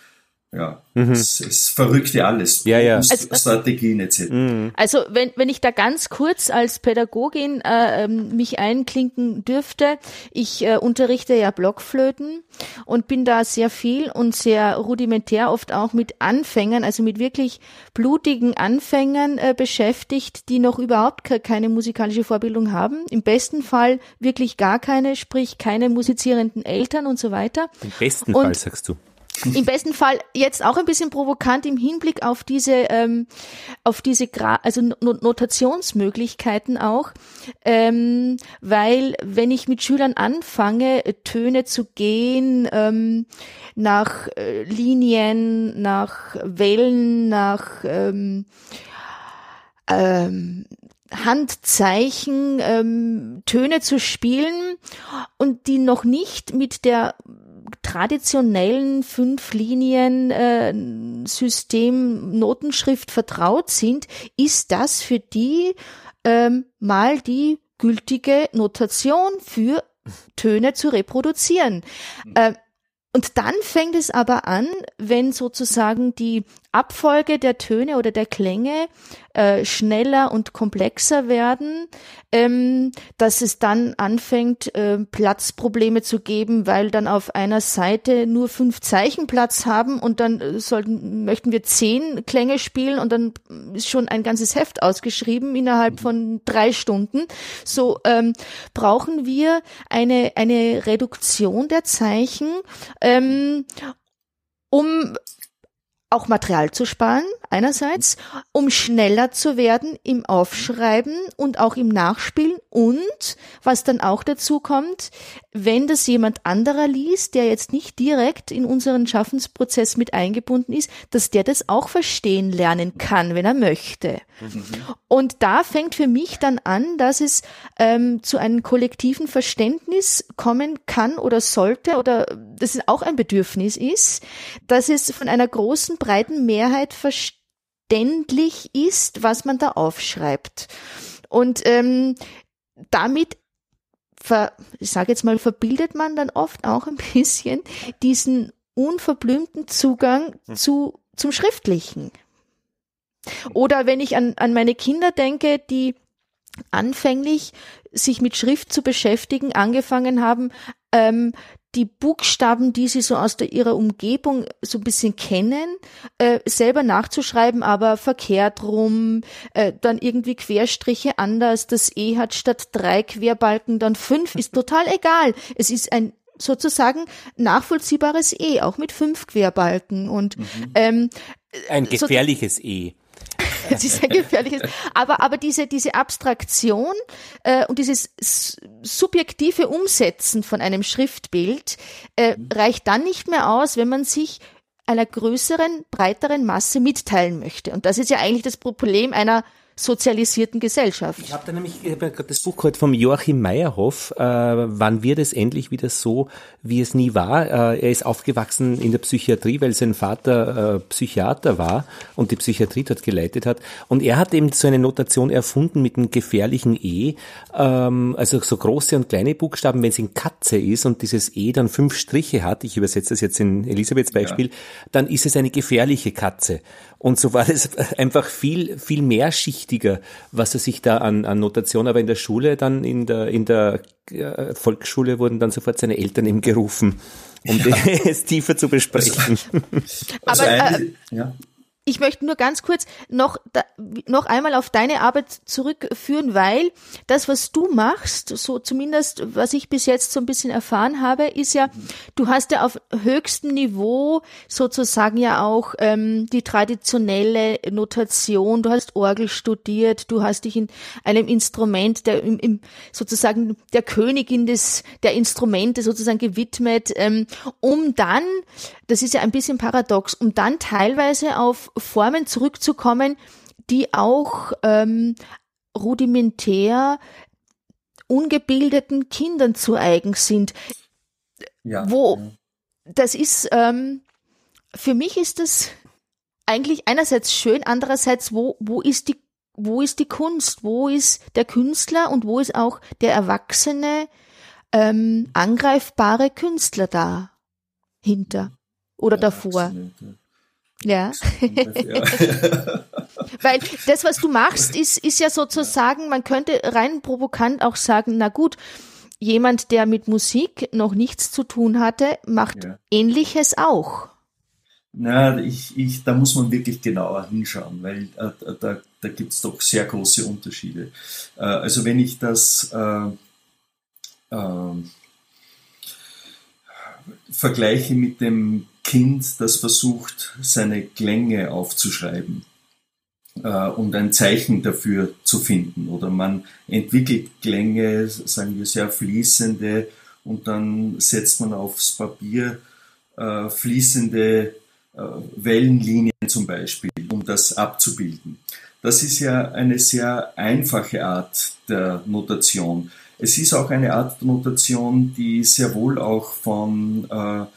es verrückt ja alles. Ja. Strategien etc. Also wenn ich da ganz kurz als Pädagogin mich einklinken dürfte, ich unterrichte ja Blockflöten und bin da sehr viel und sehr rudimentär oft auch mit Anfängern, also mit wirklich blutigen Anfängern beschäftigt, die noch überhaupt keine musikalische Vorbildung haben. Im besten Fall wirklich gar keine, sprich keine musizierenden Eltern und so weiter. Im besten Fall, sagst du? im besten Fall jetzt auch ein bisschen provokant im Hinblick auf diese also Notationsmöglichkeiten auch, weil wenn ich mit Schülern anfange, Töne zu gehen, nach Linien, nach Wellen, nach Handzeichen, Töne zu spielen und die noch nicht mit der traditionellen 5-Linien Notenschrift vertraut sind, ist das für die mal die gültige Notation für Töne zu reproduzieren. Und dann fängt es aber an, wenn sozusagen die Abfolge der Töne oder der Klänge schneller und komplexer werden, dass es dann anfängt, Platzprobleme zu geben, weil dann auf einer Seite nur 5 Zeichen Platz haben und dann möchten wir 10 Klänge spielen und dann ist schon ein ganzes Heft ausgeschrieben innerhalb von 3 Stunden. So brauchen wir eine Reduktion der Zeichen, um auch Material zu sparen, einerseits, um schneller zu werden im Aufschreiben und auch im Nachspielen und, was dann auch dazu kommt, wenn das jemand anderer liest, der jetzt nicht direkt in unseren Schaffensprozess mit eingebunden ist, dass der das auch verstehen lernen kann, wenn er möchte. Und da fängt für mich dann an, dass es zu einem kollektiven Verständnis kommen kann oder sollte oder dass es auch ein Bedürfnis ist, dass es von einer großen, breiten Mehrheit verständlich ist, was man da aufschreibt. Und damit ich sage jetzt mal, verbildet man dann oft auch ein bisschen diesen unverblümten Zugang zum Schriftlichen. Oder wenn ich an meine Kinder denke, die anfänglich sich mit Schrift zu beschäftigen, angefangen haben, die Buchstaben, die sie so aus ihrer Umgebung so ein bisschen kennen, selber nachzuschreiben, aber verkehrt rum, dann irgendwie Querstriche anders, das E hat statt 3 Querbalken dann 5, ist total egal. Es ist ein sozusagen nachvollziehbares E, auch mit 5 Querbalken und ein gefährliches E. Es ist ein gefährliches, aber diese Abstraktion und dieses subjektive Umsetzen von einem Schriftbild reicht dann nicht mehr aus, wenn man sich einer größeren, breiteren Masse mitteilen möchte. Und das ist ja eigentlich das Problem einer sozialisierten Gesellschaft. Ich habe gerade das Buch gehört vom Joachim Meyerhoff, wann wird es endlich wieder so, wie es nie war. Er ist aufgewachsen in der Psychiatrie, weil sein Vater Psychiater war und die Psychiatrie dort geleitet hat. Und er hat eben so eine Notation erfunden mit einem gefährlichen E, also so große und kleine Buchstaben, wenn es in Katze ist und dieses E dann 5 Striche hat, ich übersetze das jetzt in Elisabeths Beispiel, dann ist es eine gefährliche Katze. Und so war es einfach viel, viel mehrschichtiger, was er sich da an Notation, aber in der Schule, dann in der Volksschule wurden dann sofort seine Eltern ihm gerufen, um es tiefer zu besprechen. Aber ich möchte nur ganz kurz noch einmal auf deine Arbeit zurückführen, weil das, was du machst, so zumindest, was ich bis jetzt so ein bisschen erfahren habe, ist ja, du hast ja auf höchstem Niveau sozusagen ja auch die traditionelle Notation, du hast Orgel studiert, du hast dich in einem Instrument, sozusagen der Königin der Instrumente sozusagen gewidmet, um dann, das ist ja ein bisschen paradox, um dann teilweise auf Formen zurückzukommen, die auch rudimentär ungebildeten Kindern zu eigen sind. Das ist, für mich ist das eigentlich einerseits schön, andererseits, wo ist die Kunst, wo ist der Künstler und wo ist auch der erwachsene, angreifbare Künstler dahinter oder davor? Ja. Weil das, was du machst, ist ja sozusagen, man könnte rein provokant auch sagen, na gut, jemand, der mit Musik noch nichts zu tun hatte, macht Ähnliches auch. Na, da muss man wirklich genauer hinschauen, weil da gibt's doch sehr große Unterschiede. Also wenn ich das vergleiche mit dem Kind, das versucht, seine Klänge aufzuschreiben und ein Zeichen dafür zu finden. Oder man entwickelt Klänge, sagen wir, sehr fließende, und dann setzt man aufs Papier fließende Wellenlinien zum Beispiel, um das abzubilden. Das ist ja eine sehr einfache Art der Notation. Es ist auch eine Art der Notation, die sehr wohl auch von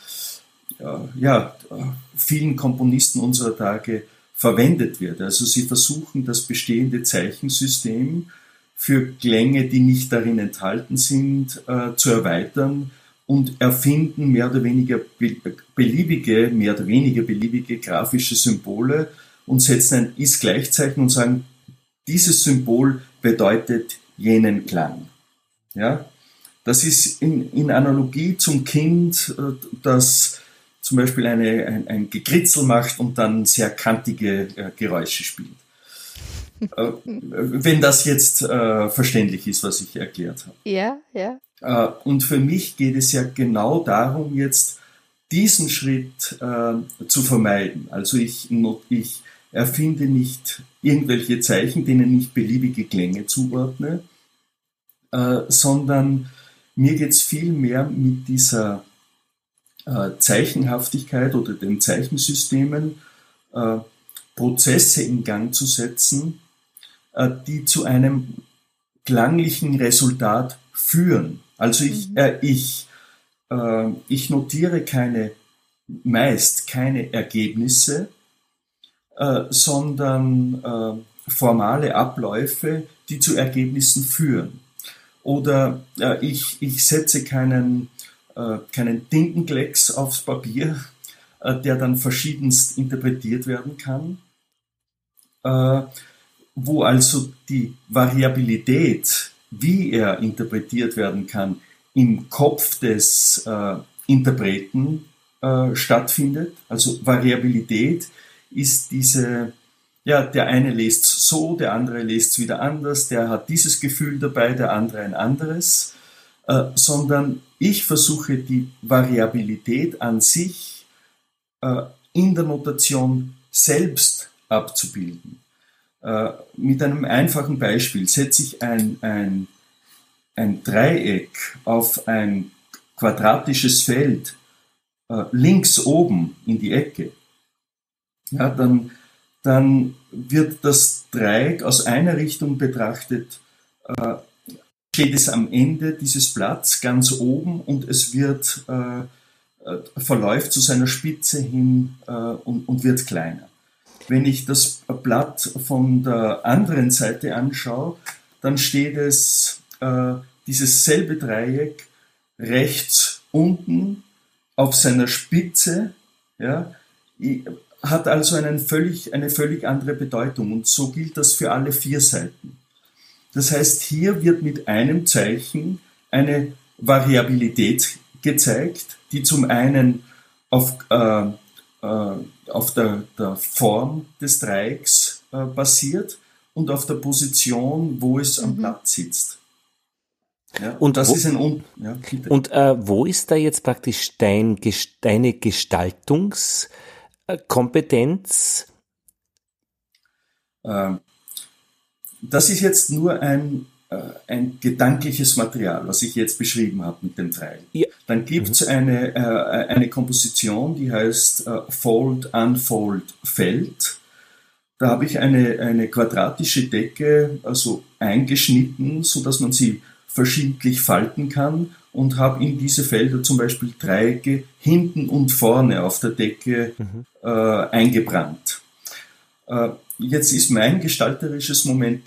vielen Komponisten unserer Tage verwendet wird. Also sie versuchen, das bestehende Zeichensystem für Klänge, die nicht darin enthalten sind, zu erweitern und erfinden mehr oder weniger beliebige grafische Symbole und setzen ein Ist-Gleichzeichen und sagen, dieses Symbol bedeutet jenen Klang. Ja? Das ist in Analogie zum Kind, das zum Beispiel ein Gekritzel macht und dann sehr kantige Geräusche spielt. Wenn das jetzt verständlich ist, was ich erklärt habe. Ja, ja. Und für mich geht es ja genau darum, jetzt diesen Schritt zu vermeiden. Also ich erfinde nicht irgendwelche Zeichen, denen ich beliebige Klänge zuordne, sondern mir geht es viel mehr mit dieser Zeichenhaftigkeit oder den Zeichensystemen Prozesse in Gang zu setzen, die zu einem klanglichen Resultat führen. Also ich notiere meist keine Ergebnisse, sondern formale Abläufe, die zu Ergebnissen führen. Oder ich setze keinen Tintenklecks aufs Papier, der dann verschiedenst interpretiert werden kann, wo also die Variabilität, wie er interpretiert werden kann, im Kopf des Interpreten stattfindet. Also Variabilität ist der eine liest so, der andere liest wieder anders, der hat dieses Gefühl dabei, der andere ein anderes, sondern ich versuche die Variabilität an sich in der Notation selbst abzubilden. Mit einem einfachen Beispiel setze ich ein Dreieck auf ein quadratisches Feld links oben in die Ecke. Ja, dann wird das Dreieck aus einer Richtung betrachtet, steht es am Ende dieses Blatts ganz oben und es wird verläuft zu seiner Spitze hin und wird kleiner. Wenn ich das Blatt von der anderen Seite anschaue, dann steht es dieses selbe Dreieck rechts unten auf seiner Spitze, ja, hat also eine völlig andere Bedeutung, und so gilt das für alle 4 Seiten. Das heißt, hier wird mit einem Zeichen eine Variabilität gezeigt, die zum einen auf der Form des Dreiecks basiert und auf der Position, wo es am Blatt sitzt. Ja, und das wo, ist ein wo ist da jetzt praktisch deine Gestaltungskompetenz? Das ist jetzt nur ein gedankliches Material, was ich jetzt beschrieben habe mit dem Dreieck. Ja. Dann gibt es eine Komposition, die heißt Fold, Unfold, Feld. Da habe ich eine quadratische Decke also eingeschnitten, sodass man sie verschiedentlich falten kann, und habe in diese Felder zum Beispiel Dreiecke hinten und vorne auf der Decke eingebrannt. Jetzt ist mein gestalterisches Moment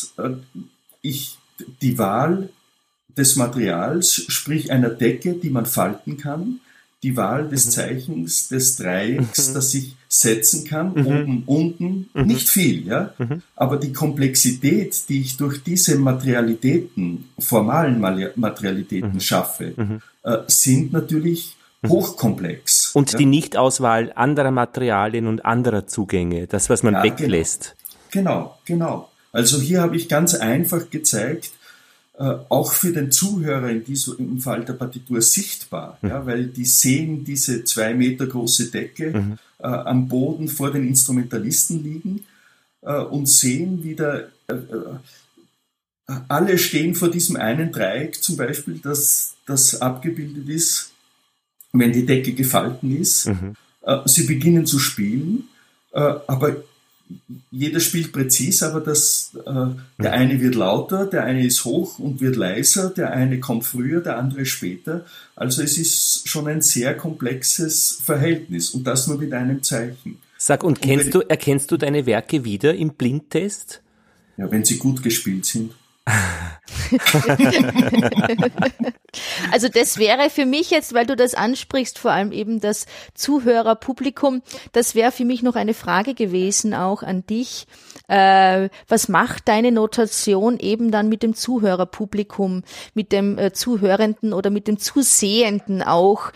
die Wahl des Materials, sprich einer Decke, die man falten kann, die Wahl des Zeichens, des Dreiecks, das ich setzen kann, oben, unten, nicht viel, ja, aber die Komplexität, die ich durch diese formalen Materialitäten schaffe, sind natürlich hochkomplex. Und die Nichtauswahl anderer Materialien und anderer Zugänge, das, was man weglässt. Genau. Also hier habe ich ganz einfach gezeigt, auch für den Zuhörer im Fall der Partitur sichtbar, ja, weil die sehen diese 2 Meter große Decke am Boden vor den Instrumentalisten liegen und sehen, wie alle stehen vor diesem einen Dreieck zum Beispiel, das abgebildet ist, wenn die Decke gefalten ist. Sie beginnen zu spielen, aber jeder spielt präzis, aber der eine wird lauter, der eine ist hoch und wird leiser, der eine kommt früher, der andere später. Also es ist schon ein sehr komplexes Verhältnis und das nur mit einem Zeichen. Sag, und erkennst du deine Werke wieder im Blindtest? Ja, wenn sie gut gespielt sind. Also das wäre für mich jetzt, weil du das ansprichst, vor allem eben das Zuhörerpublikum, das wäre für mich noch eine Frage gewesen auch an dich. Was macht deine Notation eben dann mit dem Zuhörerpublikum, mit dem Zuhörenden oder mit dem Zusehenden auch?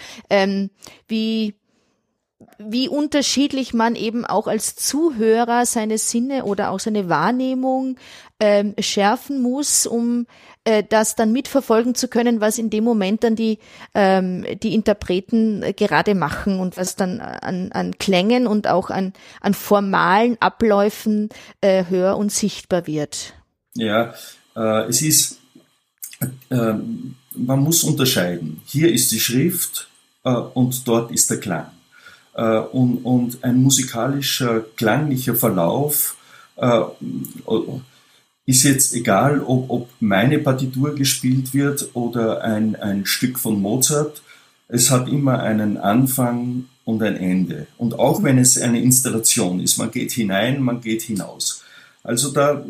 Wie unterschiedlich man eben auch als Zuhörer seine Sinne oder auch seine Wahrnehmung schärfen muss, um das dann mitverfolgen zu können, was in dem Moment dann die Interpreten gerade machen und was dann an Klängen und auch an formalen Abläufen hör- und sichtbar wird. Ja, es ist, man muss unterscheiden. Hier ist die Schrift und dort ist der Klang. Und ein musikalischer, klanglicher Verlauf ist jetzt egal, ob meine Partitur gespielt wird oder ein Stück von Mozart. Es hat immer einen Anfang und ein Ende. Und auch wenn es eine Installation ist, man geht hinein, man geht hinaus. Also da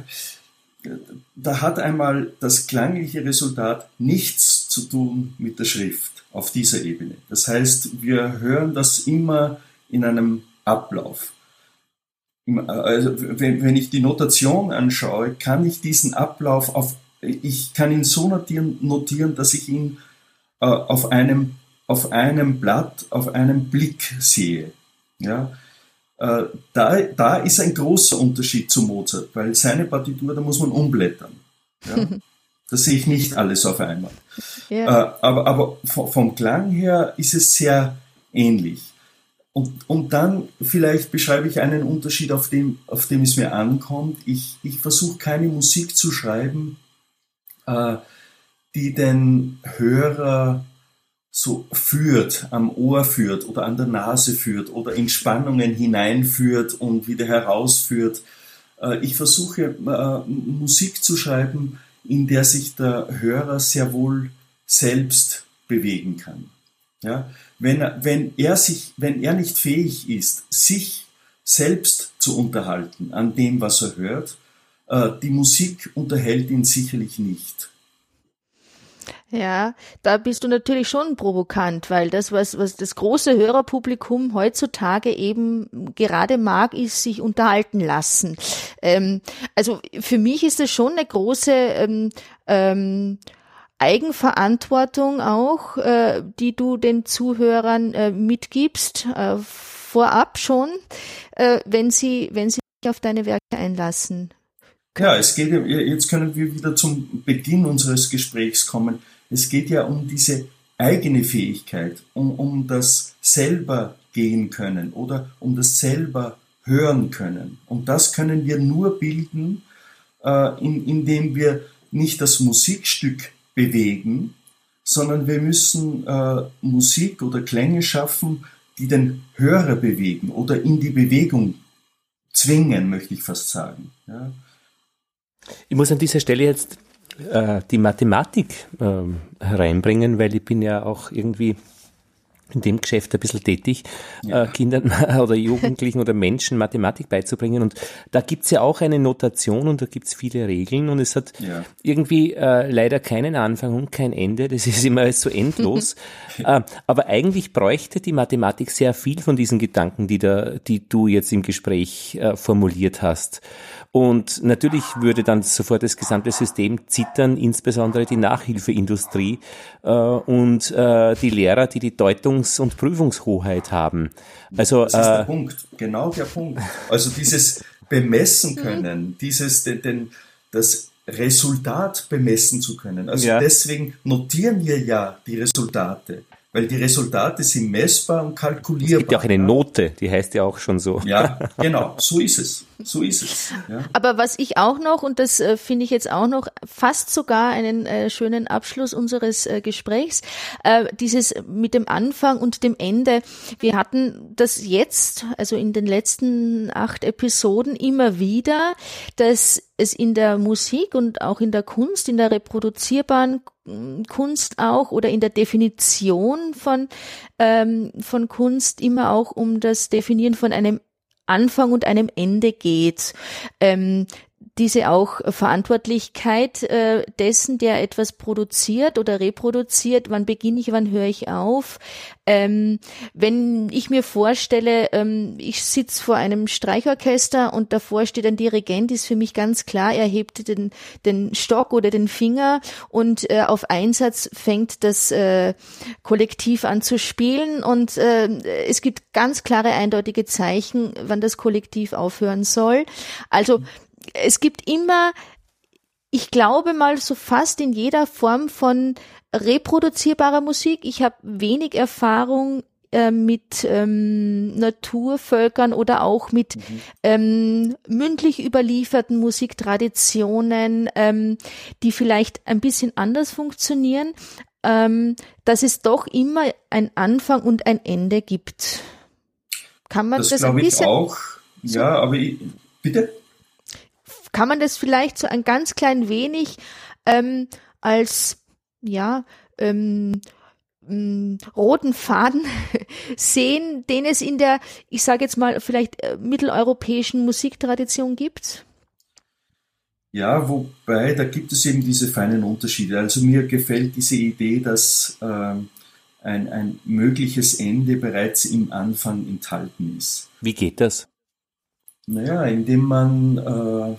hat einmal das klangliche Resultat nichts zu tun mit der Schrift auf dieser Ebene. Das heißt, wir hören das immer in einem Ablauf. Also wenn ich die Notation anschaue, kann ich diesen Ablauf ich kann ihn so notieren, dass ich ihn auf einem Blatt, auf einem Blick sehe. Ja? Da ist ein großer Unterschied zu Mozart, weil seine Partitur, da muss man umblättern. Ja? Das sehe ich nicht alles auf einmal. Ja. Aber vom Klang her ist es sehr ähnlich. Und dann vielleicht beschreibe ich einen Unterschied, auf dem es mir ankommt. Ich versuche keine Musik zu schreiben, die den Hörer so führt, am Ohr führt oder an der Nase führt oder in Spannungen hineinführt und wieder herausführt. Ich versuche Musik zu schreiben, in der sich der Hörer sehr wohl selbst bewegen kann. Ja? Wenn er nicht fähig ist, sich selbst zu unterhalten an dem, was er hört, die Musik unterhält ihn sicherlich nicht. Ja, da bist du natürlich schon provokant, weil das, was das große Hörerpublikum heutzutage eben gerade mag, ist sich unterhalten lassen. Also für mich ist das schon eine große Eigenverantwortung auch, die du den Zuhörern mitgibst, vorab schon, wenn sie sich auf deine Werke einlassen. Ja, jetzt können wir wieder zum Beginn unseres Gesprächs kommen. Es geht ja um diese eigene Fähigkeit, um das selber gehen können oder um das selber hören können. Und das können wir nur bilden, indem wir nicht das Musikstück bewegen, sondern wir müssen Musik oder Klänge schaffen, die den Hörer bewegen oder in die Bewegung zwingen, möchte ich fast sagen. Ja. Ich muss an dieser Stelle jetzt die Mathematik hereinbringen, weil ich bin ja auch irgendwie in dem Geschäft ein bisschen tätig, ja. Kindern oder Jugendlichen oder Menschen Mathematik beizubringen. Und da gibt's ja auch eine Notation und da gibt's viele Regeln und es hat irgendwie leider keinen Anfang und kein Ende. Das ist immer alles so endlos. Aber eigentlich bräuchte die Mathematik sehr viel von diesen Gedanken, die du jetzt im Gespräch formuliert hast. Und natürlich würde dann sofort das gesamte System zittern, insbesondere die Nachhilfeindustrie und die Lehrer, die die Deutungs- und Prüfungshoheit haben. Also das ist der Punkt, genau der Punkt. Also dieses Bemessen können, das Resultat bemessen zu können. Also deswegen notieren wir ja die Resultate, weil die Resultate sind messbar und kalkulierbar. Es gibt ja auch eine Note, die heißt ja auch schon so. Ja, genau, so ist es. So ist es. Ja. Aber was ich auch noch, und das finde ich jetzt auch noch fast sogar einen schönen Abschluss unseres Gesprächs, dieses mit dem Anfang und dem Ende. Wir hatten das jetzt, also in den letzten 8 Episoden immer wieder, dass es in der Musik und auch in der Kunst, in der reproduzierbaren Kunst auch oder in der Definition von Kunst immer auch um das Definieren von einem Anfang und einem Ende geht. Diese auch Verantwortlichkeit dessen, der etwas produziert oder reproduziert, wann beginne ich, wann höre ich auf. Wenn ich mir vorstelle, ich sitze vor einem Streichorchester und davor steht ein Dirigent, ist für mich ganz klar, er hebt den Stock oder den Finger und auf Einsatz fängt das Kollektiv an zu spielen und es gibt ganz klare, eindeutige Zeichen, wann das Kollektiv aufhören soll. Also es gibt immer, ich glaube mal so fast in jeder Form von reproduzierbarer Musik. Ich habe wenig Erfahrung mit Naturvölkern oder auch mit mündlich überlieferten Musiktraditionen, die vielleicht ein bisschen anders funktionieren, dass es doch immer ein Anfang und ein Ende gibt. Kann man das ein bisschen? Das glaube ich auch. Ja, aber bitte? Kann man das vielleicht so ein ganz klein wenig als roten Faden sehen, den es in der, ich sage jetzt mal, vielleicht mitteleuropäischen Musiktradition gibt? Ja, wobei, da gibt es eben diese feinen Unterschiede. Also mir gefällt diese Idee, dass ein mögliches Ende bereits im Anfang enthalten ist. Wie geht das? Naja, indem man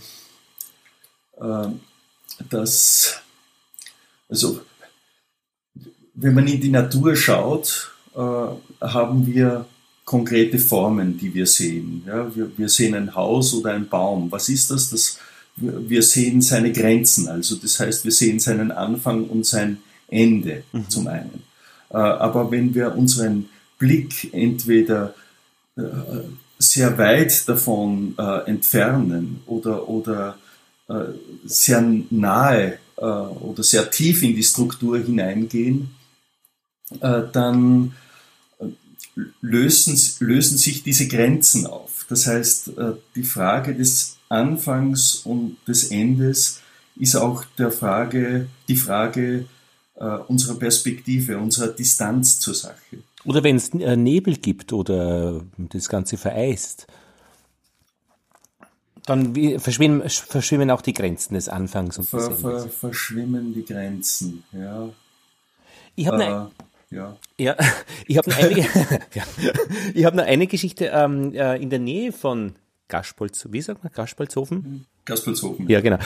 wenn man in die Natur schaut, haben wir konkrete Formen, die wir sehen. Ja, wir sehen ein Haus oder einen Baum. Was ist das? Wir sehen seine Grenzen. Also das heißt, wir sehen seinen Anfang und sein Ende zum einen. Aber wenn wir unseren Blick entweder sehr weit davon entfernen oder sehr nahe oder sehr tief in die Struktur hineingehen, dann lösen sich diese Grenzen auf. Das heißt, die Frage des Anfangs und des Endes ist auch die Frage unserer Perspektive, unserer Distanz zur Sache. Oder wenn es Nebel gibt oder das Ganze vereist, dann verschwimmen auch die Grenzen des Anfangs und des Endes. Verschwimmen die Grenzen, ja. Ich habe noch eine Geschichte in der Nähe von Gaspolzhofen? Gaspolzhofen. Ja, genau.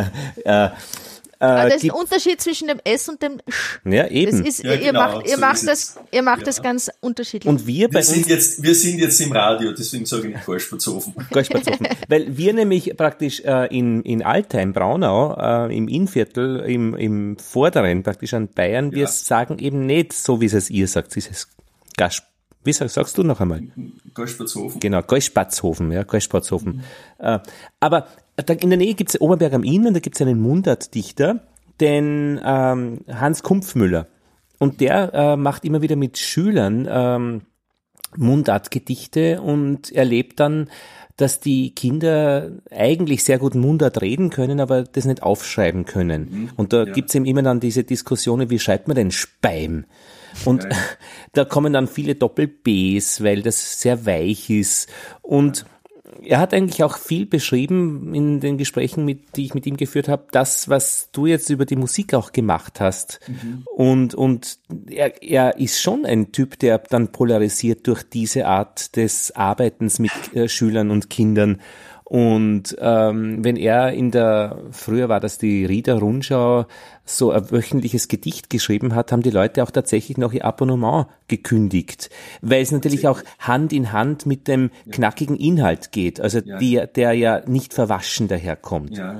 Aber das ist ein Unterschied zwischen dem S und dem Sch. Ja, eben. Das ist, ihr macht das ganz unterschiedlich. Und wir sind jetzt im Radio, deswegen sage ich Gaspolzhofen. Gaspolzhofen. Weil wir nämlich praktisch in Altheim, Braunau, im Innviertel, im Vorderen, praktisch an Bayern, wir sagen eben nicht so, wie es ihr sagt. Dieses wie sagst du noch einmal? Gaspolzhofen. Genau, Gaspolzhofen, ja, Gaspolzhofen. Aber in der Nähe gibt es Oberberg am Inn und da gibt es einen Mundartdichter, den Hans Kumpfmüller. Und der macht immer wieder mit Schülern Mundartgedichte und erlebt dann, dass die Kinder eigentlich sehr gut Mundart reden können, aber das nicht aufschreiben können. Und da gibt's eben immer dann diese Diskussionen, wie schreibt man denn Speim? Und da kommen dann viele Doppel-Bs, weil das sehr weich ist. Und er hat eigentlich auch viel beschrieben in den Gesprächen, die ich mit ihm geführt habe, das, was du jetzt über die Musik auch gemacht hast. Und er ist schon ein Typ, der dann polarisiert durch diese Art des Arbeitens mit Schülern und Kindern. Und wenn er früher war das die Rieder Rundschau, so ein wöchentliches Gedicht geschrieben hat, haben die Leute auch tatsächlich noch ihr Abonnement gekündigt, weil es natürlich auch Hand in Hand mit dem knackigen Inhalt geht, also der ja nicht verwaschen daherkommt.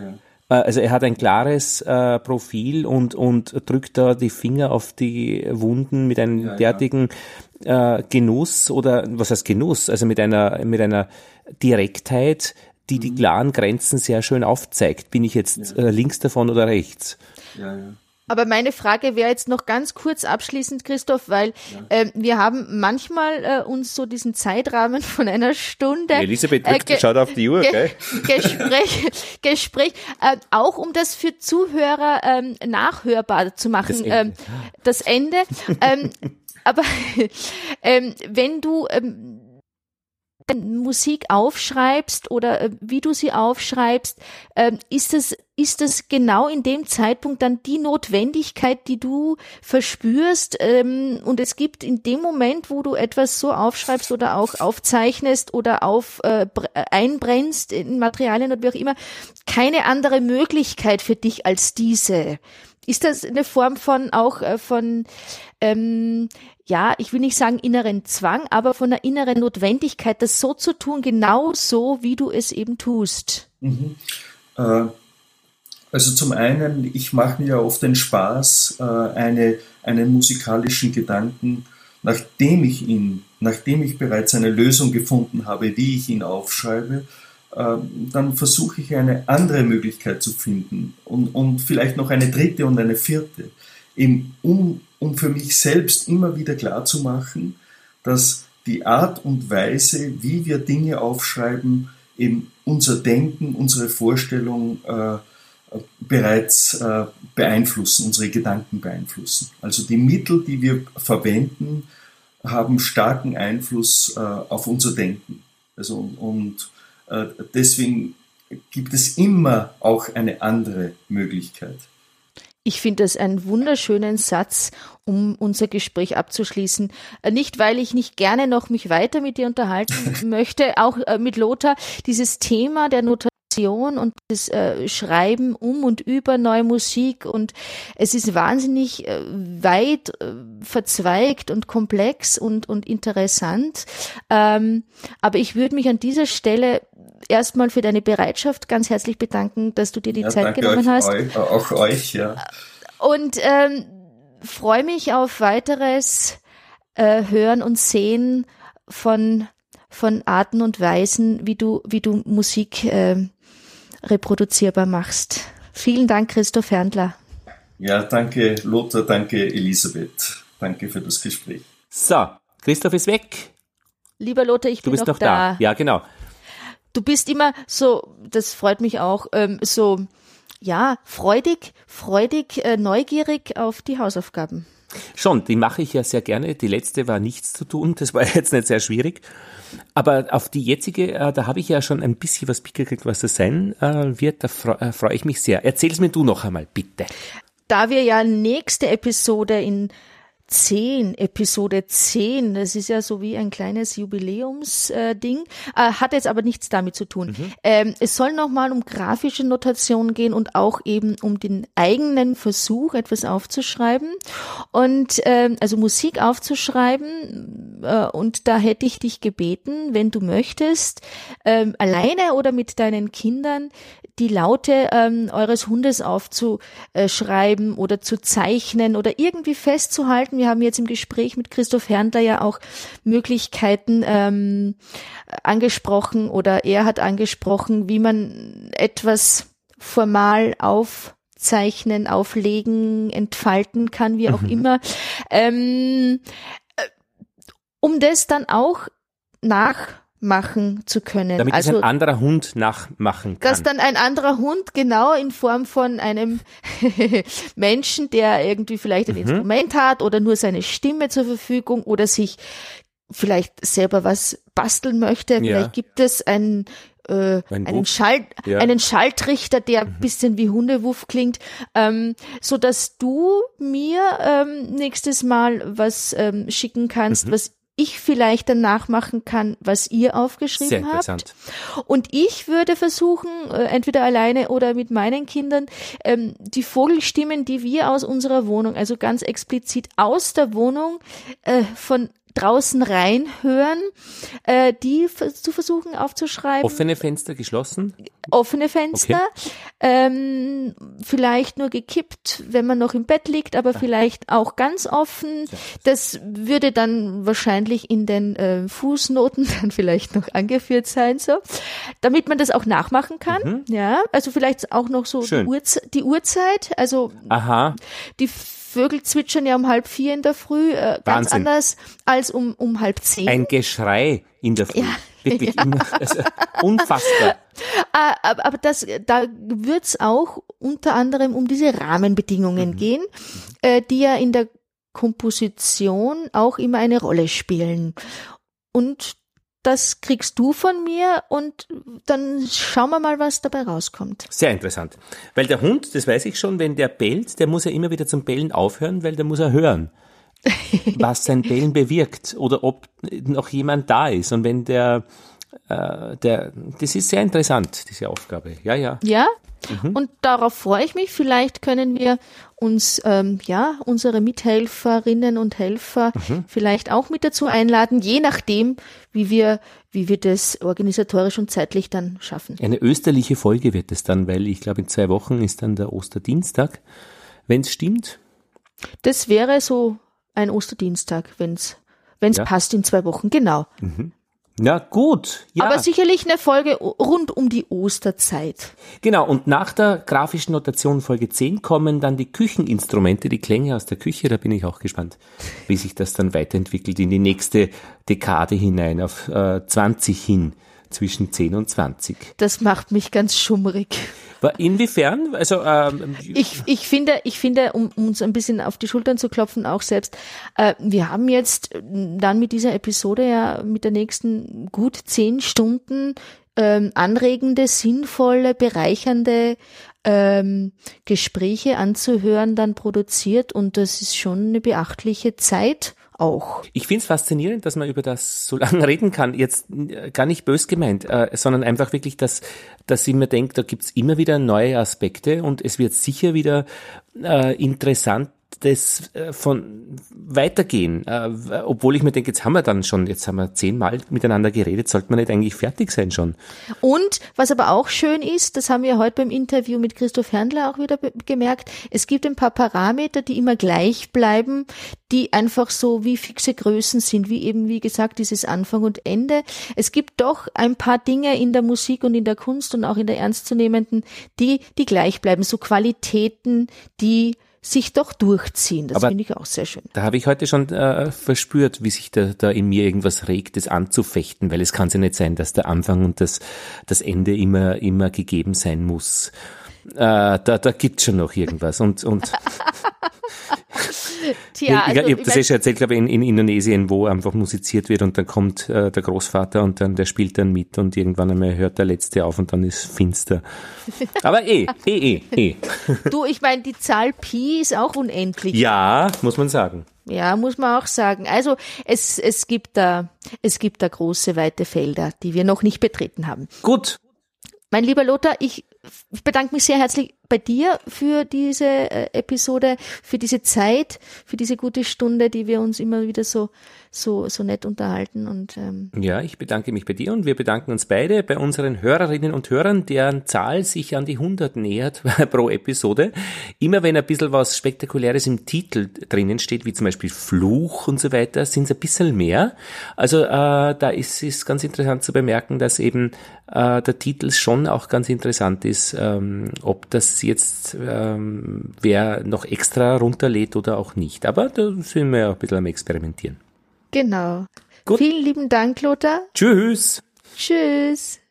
Also er hat ein klares Profil und drückt da die Finger auf die Wunden mit einem derartigen Genuss oder was heißt Genuss? Also mit einer Direktheit, die die klaren Grenzen sehr schön aufzeigt. Bin ich jetzt links davon oder rechts? Ja. Aber meine Frage wäre jetzt noch ganz kurz abschließend, Christoph, weil wir haben manchmal uns so diesen Zeitrahmen von einer Stunde. Elisabeth schaut auf die Uhr, gell? Gespräch, auch um das für Zuhörer nachhörbar zu machen. Das Ende. Aber wenn du Musik aufschreibst oder wie du sie aufschreibst, ist es genau in dem Zeitpunkt dann die Notwendigkeit, die du verspürst, und es gibt in dem Moment, wo du etwas so aufschreibst oder auch aufzeichnest oder einbrennst in Materialien oder wie auch immer, keine andere Möglichkeit für dich als diese. Ist das eine Form von ich will nicht sagen inneren Zwang, aber von einer inneren Notwendigkeit, das so zu tun, genau so, wie du es eben tust? Also zum einen, ich mache mir ja oft den Spaß, einen musikalischen Gedanken, nachdem ich bereits eine Lösung gefunden habe, wie ich ihn aufschreibe, dann versuche ich eine andere Möglichkeit zu finden und vielleicht noch eine dritte und eine vierte, eben um für mich selbst immer wieder klarzumachen, dass die Art und Weise, wie wir Dinge aufschreiben, eben unser Denken, unsere Vorstellung bereits beeinflussen, unsere Gedanken beeinflussen. Also die Mittel, die wir verwenden, haben starken Einfluss auf unser Denken. Also deswegen gibt es immer auch eine andere Möglichkeit. Ich finde das einen wunderschönen Satz, um unser Gespräch abzuschließen. Nicht, weil ich nicht gerne noch mich weiter mit dir unterhalten möchte, auch mit Lothar, dieses Thema der Notation und das Schreiben und über neue Musik, und es ist wahnsinnig weit verzweigt und komplex und interessant. Aber ich würde mich an dieser Stelle erstmal für deine Bereitschaft ganz herzlich bedanken, dass du dir die Zeit genommen hast. Auch euch, ja. Und freue mich auf weiteres Hören und Sehen von Arten und Weisen, wie du Musik reproduzierbar machst. Vielen Dank, Christoph Herndler. Ja, danke Lothar, danke Elisabeth. Danke für das Gespräch. So, Christoph ist weg. Lieber Lothar, ich bin noch da. Ja, genau. Du bist immer so, das freut mich auch, freudig, neugierig auf die Hausaufgaben. Schon, die mache ich ja sehr gerne. Die letzte war nichts zu tun, das war jetzt nicht sehr schwierig. Aber auf die jetzige, da habe ich ja schon ein bisschen was mitgekriegt, was das sein wird. Da freue ich mich sehr. Erzähl's mir du noch einmal, bitte. Da wir ja nächste Episode in Episode 10, das ist ja so wie ein kleines Jubiläumsding, hat jetzt aber nichts damit zu tun. Es soll nochmal um grafische Notation gehen und auch eben um den eigenen Versuch, etwas aufzuschreiben und also Musik aufzuschreiben, und da hätte ich dich gebeten, wenn du möchtest, alleine oder mit deinen Kindern die Laute eures Hundes aufzuschreiben oder zu zeichnen oder irgendwie festzuhalten. Wir haben jetzt im Gespräch mit Christoph Herndler ja auch Möglichkeiten angesprochen, oder er hat angesprochen, wie man etwas formal aufzeichnen, auflegen, entfalten kann, wie auch immer, um das dann auch nachmachen zu können. Damit es ein anderer Hund nachmachen kann. Dass dann ein anderer Hund genau in Form von einem Menschen, der irgendwie vielleicht ein Instrument hat oder nur seine Stimme zur Verfügung oder sich vielleicht selber was basteln möchte. Ja. Vielleicht gibt es einen Schalltrichter, der ein bisschen wie Hundewuff klingt, so dass du mir nächstes Mal was schicken kannst, was ich vielleicht dann nachmachen kann, was ihr aufgeschrieben habt. Und ich würde versuchen, entweder alleine oder mit meinen Kindern, die Vogelstimmen, die wir aus unserer Wohnung, also ganz explizit aus der Wohnung von draußen reinhören, die zu versuchen aufzuschreiben. Offene Fenster geschlossen? Offene Fenster, okay. Vielleicht nur gekippt, wenn man noch im Bett liegt, aber vielleicht auch ganz offen. Das würde dann wahrscheinlich in den Fußnoten dann vielleicht noch angeführt sein, so, damit man das auch nachmachen kann. Ja, also vielleicht auch noch so die Uhrzeit. Also die Vögel zwitschern ja um 3:30 in der Früh, ganz anders als um 9:30. Ein Geschrei in der Früh. Wirklich also, unfassbar. Aber da wird's auch unter anderem um diese Rahmenbedingungen gehen, die ja in der Komposition auch immer eine Rolle spielen. Und das kriegst du von mir und dann schauen wir mal, was dabei rauskommt. Sehr interessant. Weil der Hund, das weiß ich schon, wenn der bellt, der muss ja immer wieder zum Bellen aufhören, weil der muss ja hören, was sein Bellen bewirkt oder ob noch jemand da ist. Und wenn das ist sehr interessant, diese Aufgabe. Ja. Ja? Und darauf freue ich mich. Vielleicht können wir uns unsere Mithelferinnen und Helfer vielleicht auch mit dazu einladen, je nachdem, wie wir das organisatorisch und zeitlich dann schaffen. Eine österliche Folge wird es dann, weil ich glaube, in 2 Wochen ist dann der Osterdienstag, wenn es stimmt. Das wäre so ein Osterdienstag, wenn's passt, in 2 Wochen, genau. Ja, gut. Ja. Aber sicherlich eine Folge rund um die Osterzeit. Genau, und nach der grafischen Notation Folge 10 kommen dann die Kücheninstrumente, die Klänge aus der Küche. Da bin ich auch gespannt, wie sich das dann weiterentwickelt in die nächste Dekade hinein, auf 20 hin, zwischen 10 und 20. Das macht mich ganz schummrig. Inwiefern? Also ich finde, um uns ein bisschen auf die Schultern zu klopfen, auch selbst, wir haben jetzt dann mit dieser Episode ja mit der nächsten gut 10 Stunden anregende, sinnvolle, bereichernde Gespräche anzuhören, dann produziert, und das ist schon eine beachtliche Zeit auch. Ich finde es faszinierend, dass man über das so lange reden kann. Jetzt gar nicht bös gemeint, sondern einfach wirklich, dass ich mir denke, da gibt's immer wieder neue Aspekte und es wird sicher wieder interessant, das von weitergehen, obwohl ich mir denke, jetzt haben wir 10-mal miteinander geredet, sollte man nicht eigentlich fertig sein schon. Und was aber auch schön ist, das haben wir heute beim Interview mit Christoph Herndler auch wieder gemerkt, es gibt ein paar Parameter, die immer gleich bleiben, die einfach so wie fixe Größen sind, wie eben, wie gesagt, dieses Anfang und Ende. Es gibt doch ein paar Dinge in der Musik und in der Kunst und auch in der ernstzunehmenden, die gleich bleiben, so Qualitäten, die sich doch durchziehen. Das finde ich auch sehr schön. Da habe ich heute schon verspürt, wie sich da in mir irgendwas regt, das anzufechten, weil es kann ja nicht sein, dass der Anfang und das Ende immer gegeben sein muss. Da gibt's schon noch irgendwas und Tja, ich habe das schon erzählt, glaube ich, in Indonesien, wo einfach musiziert wird und dann kommt der Großvater und dann der spielt dann mit und irgendwann einmal hört der Letzte auf und dann ist finster. Aber Du, ich meine, die Zahl Pi ist auch unendlich. Ja, muss man sagen. Ja, muss man auch sagen. Also es gibt da große, weite Felder, die wir noch nicht betreten haben. Gut. Mein lieber Lothar, ich bedanke mich sehr herzlich bei dir für diese Episode, für diese Zeit, für diese gute Stunde, die wir uns immer wieder so nett unterhalten. Und ja, ich bedanke mich bei dir und wir bedanken uns beide bei unseren Hörerinnen und Hörern, deren Zahl sich an die 100 nähert pro Episode. Immer wenn ein bisschen was Spektakuläres im Titel drinnen steht, wie zum Beispiel Fluch und so weiter, sind es ein bisschen mehr. Also da ist es ganz interessant zu bemerken, dass eben der Titel schon auch ganz interessant ist, ob das jetzt wer noch extra runterlädt oder auch nicht. Aber da sind wir ja ein bisschen am Experimentieren. Genau. Gut. Vielen lieben Dank, Lothar. Tschüss. Tschüss.